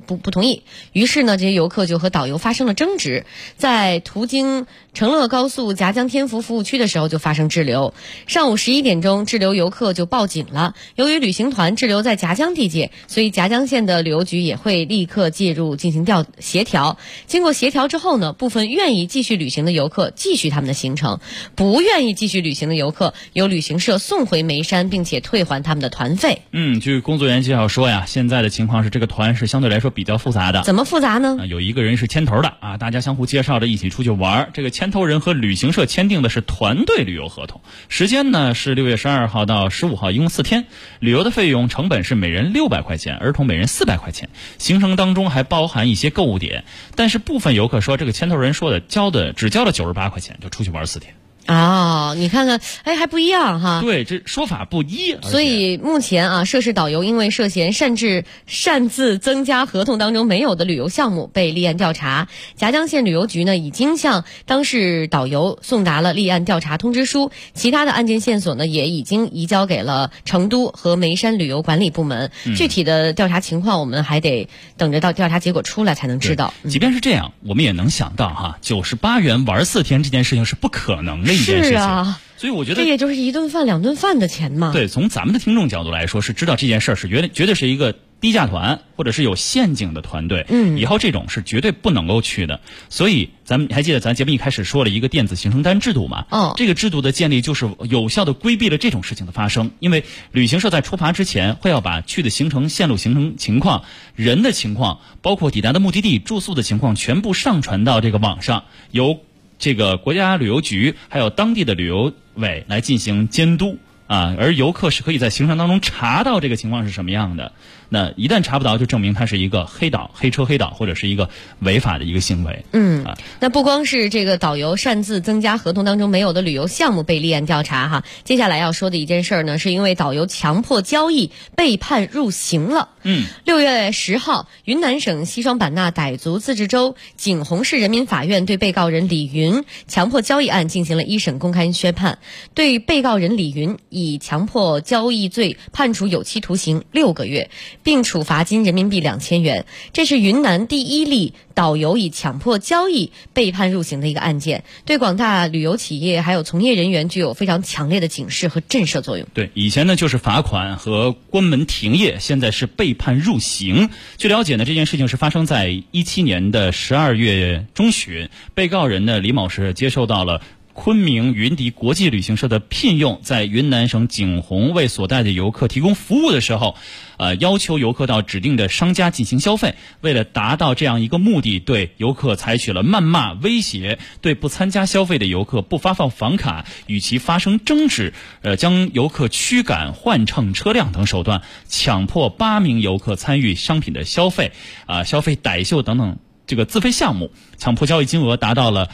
不同意，于是呢，这些游客就和导游发生了争执，在途经成乐高速夹江天福服务区的时候就发生滞留。上午11点钟，滞留游客就报警了。由于旅行团滞留在夹江地界，所以夹江县的旅游局也会立刻介入进行协调。经过协调之后呢，部分愿意继续旅行的游客继续他们的行程，不愿意继续旅行的游客由旅行社送回眉山，并且退还他们的团费。 据工作人员介绍说呀，现在的情况是这个团是相对来说比较复杂的。 怎么复杂呢？ 有一个人是牵头的啊，大家相互介绍着一起出去玩。这个牵头人和旅行社签订的是团队旅游合同，时间呢是6月12号到15号，一共4天。旅游的费用成本是每人600块钱，儿童每人400块钱。行程当中还包含一些购物点，但是部分游客说，这个牵头人说的只交了98块钱就出去玩4天。 你看看，还不一样哈。 对，这说法不一。 所以目前啊，涉事导游因为涉嫌擅自增加合同当中没有的旅游项目被立案调查。夹江县旅游局呢，已经向当事导游送达了立案调查通知书，其他的案件线索呢，也已经移交给了成都和眉山旅游管理部门。具体的调查情况，我们还得等着到调查结果出来才能知道。 即便是这样，我们也能想到哈，98元玩4天这件事情是不可能的一件事情。 是啊， 所以我觉得这也就是1顿饭2顿饭的钱嘛。 对，从咱们的听众角度来说，是知道这件事儿是绝对是一个低价团，或者是有陷阱的团队。以后这种是绝对不能够去的。所以咱们还记得咱节目一开始说了一个电子行程单制度嘛？这个制度的建立就是有效的规避了这种事情的发生。因为旅行社在出发之前会要把去的行程线路、行程情况、人的情况，包括抵达的目的地、住宿的情况全部上传到这个网上，由这个国家旅游局还有当地的旅游委来进行监督啊，而游客是可以在行程当中查到这个情况是什么样的。那一旦查不到，就证明它是一个黑车黑导，或者是一个违法的一个行为。 那不光是这个导游擅自增加合同当中没有的旅游项目被立案调查哈，接下来要说的一件事呢，是因为导游强迫交易被判入刑了。6月10号，云南省西双版纳傣族自治州景洪市人民法院对被告人李云强迫交易案进行了1审公开宣判，对被告人李云以强迫交易罪判处有期徒刑6个月，并处罚金人民币2000元。这是云南第1例导游以强迫交易被判入刑的一个案件，对广大旅游企业还有从业人员具有非常强烈的警示和震慑作用。 对，以前呢就是罚款和关门停业，现在是被判入刑。据了解呢，这件事情是发生在2017年的12月中旬，被告人呢李某是接受到了昆明云迪国际旅行社的聘用，在云南省景洪为所带的游客提供服务的时候，要求游客到指定的商家进行消费。为了达到这样一个目的，对游客采取了谩骂、威胁，对不参加消费的游客不发放房卡，与其发生争执，将游客驱赶、换乘车辆等手段，强迫8名游客参与商品的消费，消费傣秀等等这个自费项目，强迫交易金额达到了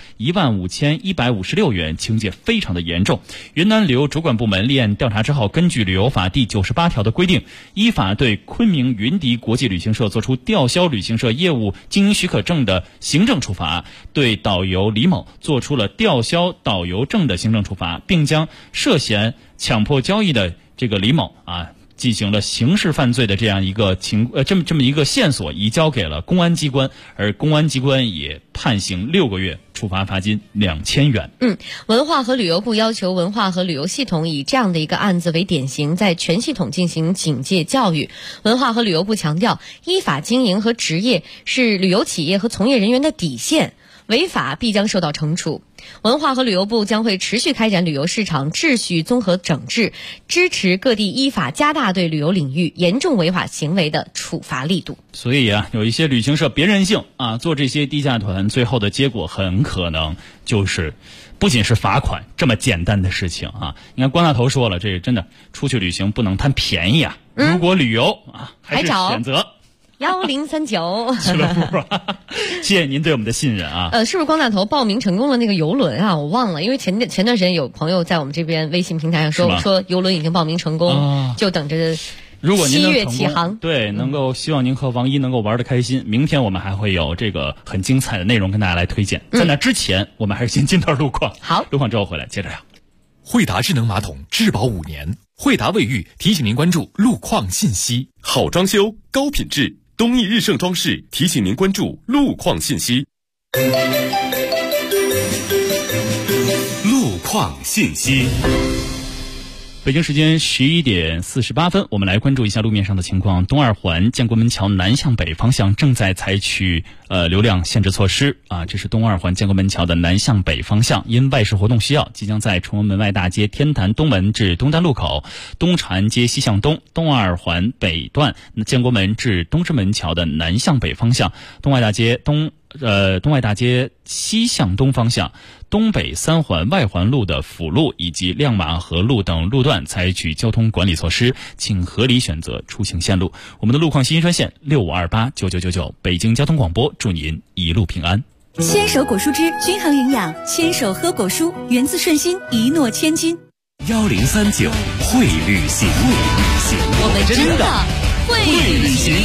15156元，情节非常的严重。云南旅游主管部门立案调查之后，根据旅游法第98条的规定，依法对昆明云迪国际旅行社作出吊销旅行社业务经营许可证的行政处罚，对导游李某作出了吊销导游证的行政处罚，并将涉嫌强迫交易的这个李某进行了刑事犯罪的这样一个这么一个线索移交给了公安机关，而公安机关也判刑6个月，处罚罚金2000元。 文化和旅游部要求文化和旅游系统以这样的一个案子为典型，在全系统进行警戒教育。文化和旅游部强调，依法经营和执业是旅游企业和从业人员的底线，违法必将受到惩处。文化和旅游部将会持续开展旅游市场秩序综合整治，支持各地依法加大对旅游领域严重违法行为的处罚力度。 所以有一些旅行社别任性做这些低价团，最后的结果很可能就是不仅是罚款这么简单的事情你看关大头说了，这真的出去旅行不能贪便宜如果旅游还是选择 1039 俱乐部谢谢您对我们的信任是不是光大头报名成功了那个游轮我忘了，因为前段时间有朋友在我们这边微信平台上说游轮已经报名成功，就等着如果您 7月起航。 对，能够希望您和王一能够玩得开心。明天我们还会有这个很精彩的内容跟大家来推荐。在那之前，我们还是先进段路况。 好， 路况之后回来接着聊。 惠达智能马桶质保5年，惠达卫浴提醒您关注路况信息。好装修，高品质， 东益日盛装饰提醒您关注路况信息。路况信息。 北京时间11点48分，我们来关注一下路面上的情况。东二环建国门桥南向北方向正在采取流量限制措施啊，这是东二环建国门桥的南向北方向，因外事活动需要，即将在崇文门外大街天坛东门至东单路口、东长安街西向东、东二环北段建国门至东直门桥的南向北方向、东外大街西向东方向、东北三环外环路的辅路以及亮马河路等路段采取交通管理措施，请合理选择出行线路。我们的路况信息专线65289999，北京交通广播，祝您一路平安。 牵手果蔬汁均衡营养，牵手喝果蔬，源自顺心，一诺千金。 1039会旅行， 我们真的会旅行。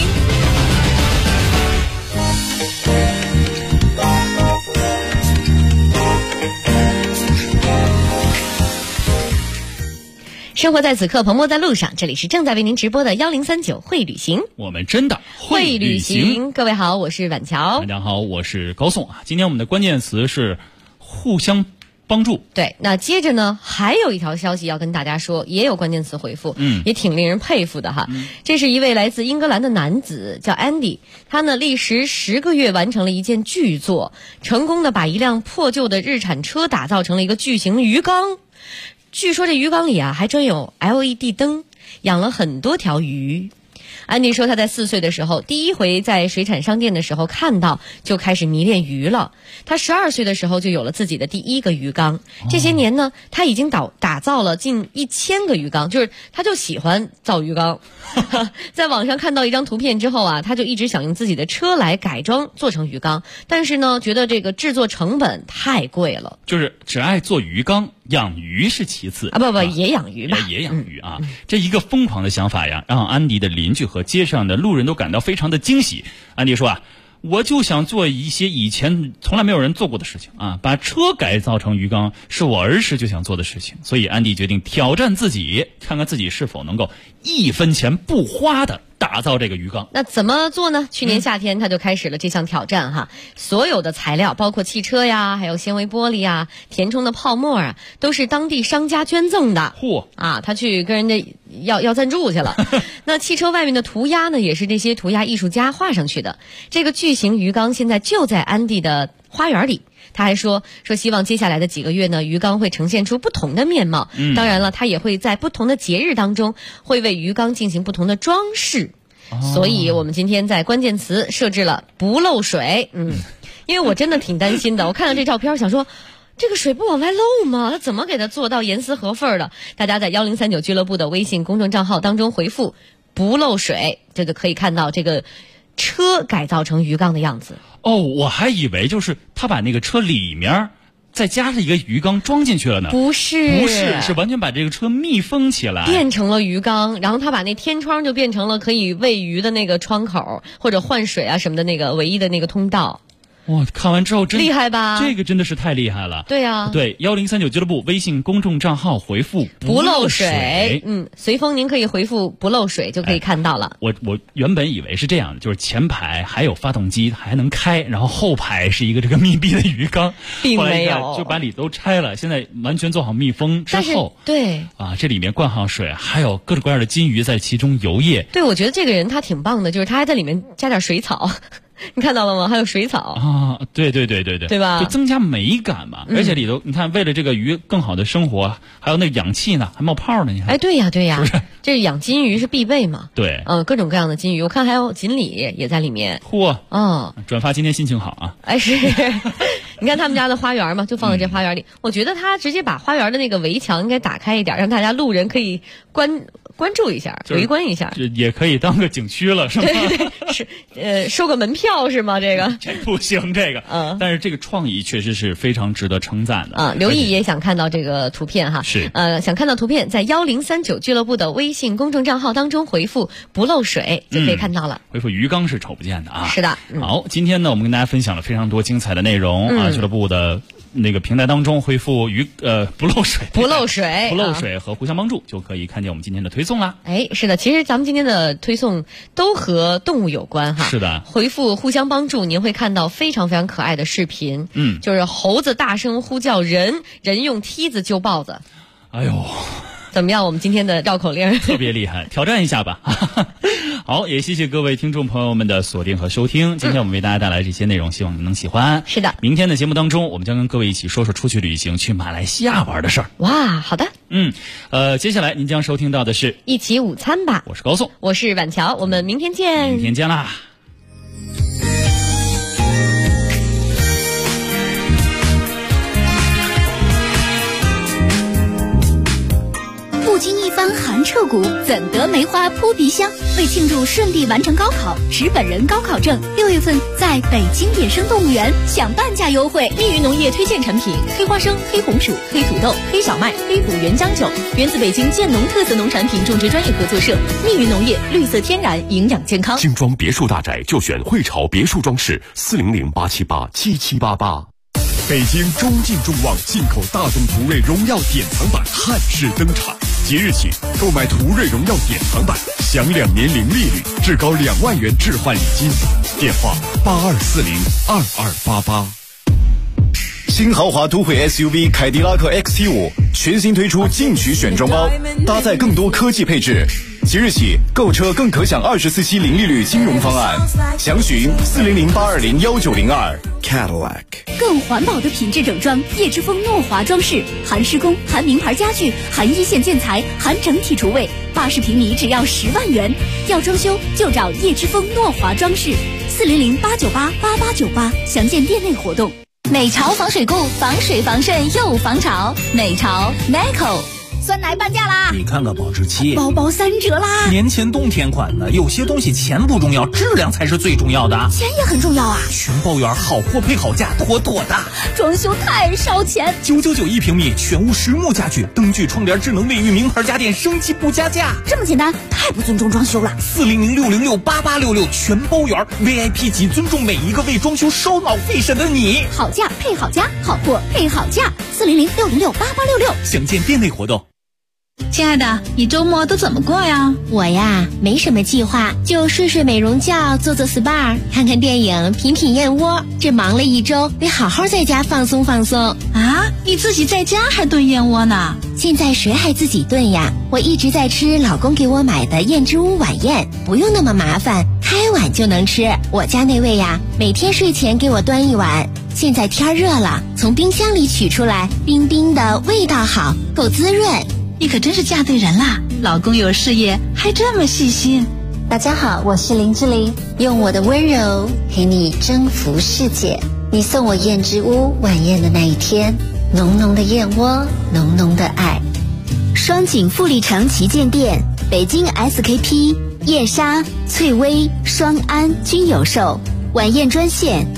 生活在此刻，鹏鹏在路上。这里是正在为您直播的1039会旅行， 我们真的会旅行。 各位好，我是婉乔。 大家好，我是高颂啊。今天我们的关键词是互相帮助。 对，那接着呢，还有一条消息要跟大家说，也有关键词回复，也挺令人佩服的哈。这是一位来自英格兰的男子，叫 Andy， 他呢历时10个月完成了一件巨作，成功的把一辆破旧的日产车打造成了一个巨型鱼缸。据说这鱼缸里啊还装有 LED 灯，养了很多条鱼。安迪说他在4岁的时候第一回在水产商店的时候看到，就开始迷恋鱼了。他12岁的时候就有了自己的第一个鱼缸，这些年呢他已经打造了近1000个鱼缸，就是他就喜欢造鱼缸。在网上看到一张图片之后啊，他就一直想用自己的车来改装做成鱼缸，但是呢觉得这个制作成本太贵了， 就是只爱做鱼缸，养鱼是其次啊，不也养鱼吧， 也养鱼啊。这一个疯狂的想法呀，让安迪的邻居和街上的路人都感到非常的惊喜。安迪说啊，我就想做一些以前从来没有人做过的事情啊，把车改造成鱼缸是我儿时就想做的事情，所以安迪决定挑战自己，看看自己是否能够1分钱不花的打造这个鱼缸。 那怎么做呢？去年夏天他就开始了这项挑战哈。所有的材料包括汽车呀，还有纤维玻璃啊，填充的泡沫啊，都是当地商家捐赠的。啊，他去跟人家要赞助去了。那汽车外面的涂鸦呢，也是这些涂鸦艺术家画上去的。这个巨型鱼缸现在就在安迪的花园里。他还说希望接下来的几个月呢，鱼缸会呈现出不同的面貌。当然了，他也会在不同的节日当中会为鱼缸进行不同的装饰。所以我们今天在关键词设置了不漏水。因为我真的挺担心的，我看到这照片想说，这个水不往外漏吗？他怎么给他做到严丝合缝的？大家在1039俱乐部的微信公众账号当中回复不漏水，这就可以看到这个车改造成鱼缸的样子。 我还以为就是他把那个车里面再加上一个鱼缸装进去了呢。 不是， 是完全把这个车密封起来， 变成了鱼缸，然后他把那天窗就变成了可以喂鱼的那个窗口，或者换水啊什么的那个唯一的那个通道。 哇，看完之后真厉害吧？ 这个真的是太厉害了。 对啊， 对1039俱乐部微信公众账号回复不漏水，随风您可以回复不漏水就可以看到了。 我原本以为是这样的，就是前排还有发动机还能开，然后后排是一个这个密闭的鱼缸， 并没有， 就把里都拆了，现在完全做好密封之后， 对啊，这里面灌好水，还有各种各样的金鱼在其中游曳。 对，我觉得这个人他挺棒的，就是他还在里面加点水草。你看到了吗？还有水草啊！对，对吧？就增加美感嘛。而且里头，你看，为了这个鱼更好的生活，还有那个氧气呢，还冒泡呢。你看， 对呀， 是不是？ 这养金鱼是必备嘛？ 对， 各种各样的金鱼，我看还有锦鲤也在里面。 转发今天心情好啊！ 是，你看他们家的花园嘛，就放在这花园里。我觉得他直接把花园的那个围墙应该打开一点，让大家路人可以关注一下，围观一下， 也可以当个景区了，是吗？ 对，是收个门票是吗？这不行，这个但是这个创意确实是非常值得称赞的刘毅也想看到这个图片哈， 是想看到图片，在1039俱乐部的微信公众账号当中回复不漏水就可以看到了。 回复鱼缸是瞅不见的啊。 是的。 好，今天呢，我们跟大家分享了非常多精彩的内容啊，俱乐部的那个平台当中回复不漏水和互相帮助，就可以看见我们今天的推送啦。 哎，是的，其实咱们今天的推送都和动物有关哈。 是的， 回复互相帮助，您会看到非常非常可爱的视频。就是猴子大声呼叫人，人用梯子救豹子。 哎呦， 怎么样？我们今天的绕口令特别厉害，挑战一下吧。好，也谢谢各位听众朋友们的锁定和收听。今天我们为大家带来这些内容，希望您能喜欢。 是的， 明天的节目当中，我们将跟各位一起说说出去旅行去马来西亚玩的事儿。 哇，好的。 接下来您将收听到的是一起午餐吧。 我是高颂， 我是婉乔，我们明天见。 明天见啦。 不经一番寒彻骨，怎得梅花扑鼻香？为庆祝顺利完成高考，持本人高考证，6月份在北京野生动物园享半价优惠。 密云农业推荐产品：黑花生、黑红薯、黑土豆、黑小麦、黑虎原浆酒，源自北京建农特色农产品种植专业合作社。密云农业，绿色天然，营养健康。 精装别墅大宅就选汇潮别墅装饰，400-878-7788。北京中进众旺进口大众途锐荣耀典藏版汉式登场，即日起购买途锐荣耀典藏版，享2年零利率，至高2万元置换礼金。电话82402288。 新豪华都会 SUV 凯迪拉克 XT5 全新推出进取选装包，搭载更多科技配置。即日起购车更可享24期零利率金融方案，详询400-820-1902。Cadillac 更环保的品质整装，叶之峰诺华装饰，含施工，含名牌家具，含一线建材，含整体厨卫，80平米只要10万元。要装修就找叶之峰诺华装饰，400-898-8898，详见店内活动。 美潮防水固，防水防渗又防潮。美潮 Nico。 酸奶半价啦！ 你看看保质期， 包包3折啦！ 年前冬天款的，有些东西钱不重要，质量才是最重要的。 钱也很重要啊！ 全包圆，好货配好价，妥妥的。 装修太烧钱 ，999一平米，全屋实木家具，灯具、窗帘、智能卫浴，名牌家电，升级不加价。 这么简单，太不尊重装修了。 400-606-8866，全包圆 ，VIP 级，尊重每一个为装修烧脑费神的你。 好价配好家，好货配好价，400-606-8866， 详见店内活动。 亲爱的，你周末都怎么过呀？ 我呀，没什么计划，就睡睡美容觉，做做 SPA， 看看电影，品品燕窝。这忙了一周，得好好在家放松放松。 啊，你自己在家还炖燕窝呢？ 现在谁还自己炖呀？我一直在吃老公给我买的燕之屋晚宴，不用那么麻烦，开碗就能吃。我家那位呀，每天睡前给我端一碗。现在天热了，从冰箱里取出来，冰冰的，味道好，够滋润。 你可真是嫁对人啦！老公有事业，还这么细心。 大家好，我是林志玲，用我的温柔陪你征服世界。你送我燕之屋晚宴的那一天，浓浓的燕窝，浓浓的爱。 双井富力城旗舰店，北京 SKP、叶莎、翠微、双安均有售。晚宴专线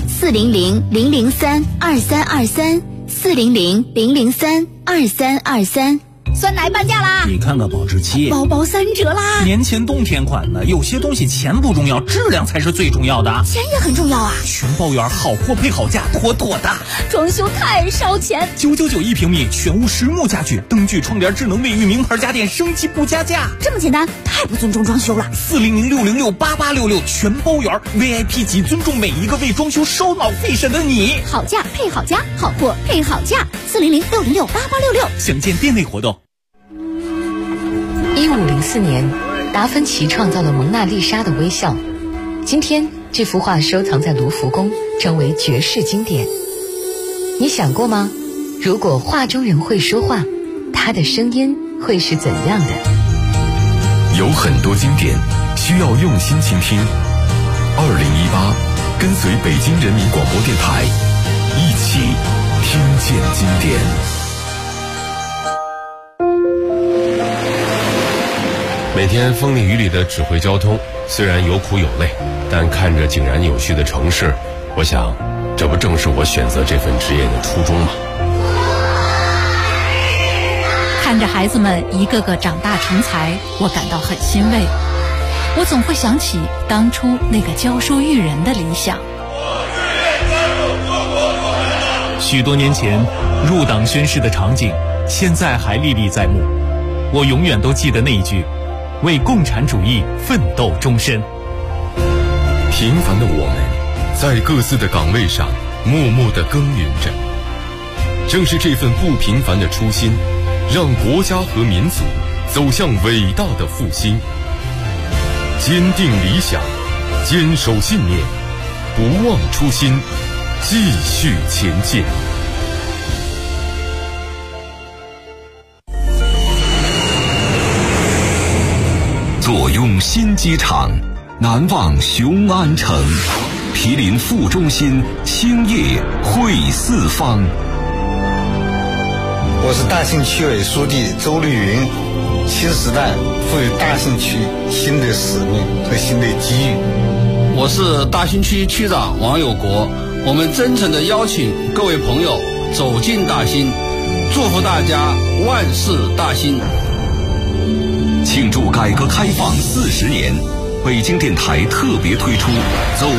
400-003-2323，400-003-2323。 酸奶半价啦！ 你看看保质期， 包包3折啦！ 年前冬天款的，有些东西钱不重要，质量才是最重要的。 钱也很重要啊！ 全包圆，好货配好价，妥妥的。 装修太烧钱 ，999一平米，全屋实木家具，灯具、窗帘、智能卫浴，名牌家电，升级不加价。 这么简单，太不尊重装修了。 400-606-8866，全包圆 ，VIP 级，尊重每一个为装修烧脑费神的你。 好价配好家，好货配好价，400-606-8866， 详见店内活动。 1504年，达芬奇创造了蒙娜丽莎的微笑。今天，这幅画收藏在卢浮宫，成为绝世经典。你想过吗？如果画中人会说话，他的声音会是怎样的？ 有很多经典需要用心倾听。2018，跟随北京人民广播电台，一起听见经典。 每天风里雨里的指挥交通，虽然有苦有累，但看着井然有序的城市，我想，这不正是我选择这份职业的初衷吗？ 看着孩子们一个个长大成才，我感到很欣慰。我总会想起当初那个教书育人的理想。 许多年前入党宣誓的场景，现在还历历在目。我永远都记得那一句：为共产主义奋斗终身。 平凡的我们，在各自的岗位上默默地耕耘着。正是这份不平凡的初心，让国家和民族走向伟大的复兴。坚定理想，坚守信念，不忘初心，继续前进。 坐拥新机场，难忘雄安城。毗邻副中心，兴业汇四方。 我是大兴区委书记周绿云。新时代赋予大兴区新的使命和新的机遇。 我是大兴区区长王有国。我们真诚地邀请各位朋友走进大兴，祝福大家万事大兴。 庆祝改革开放40年，北京电台特别推出走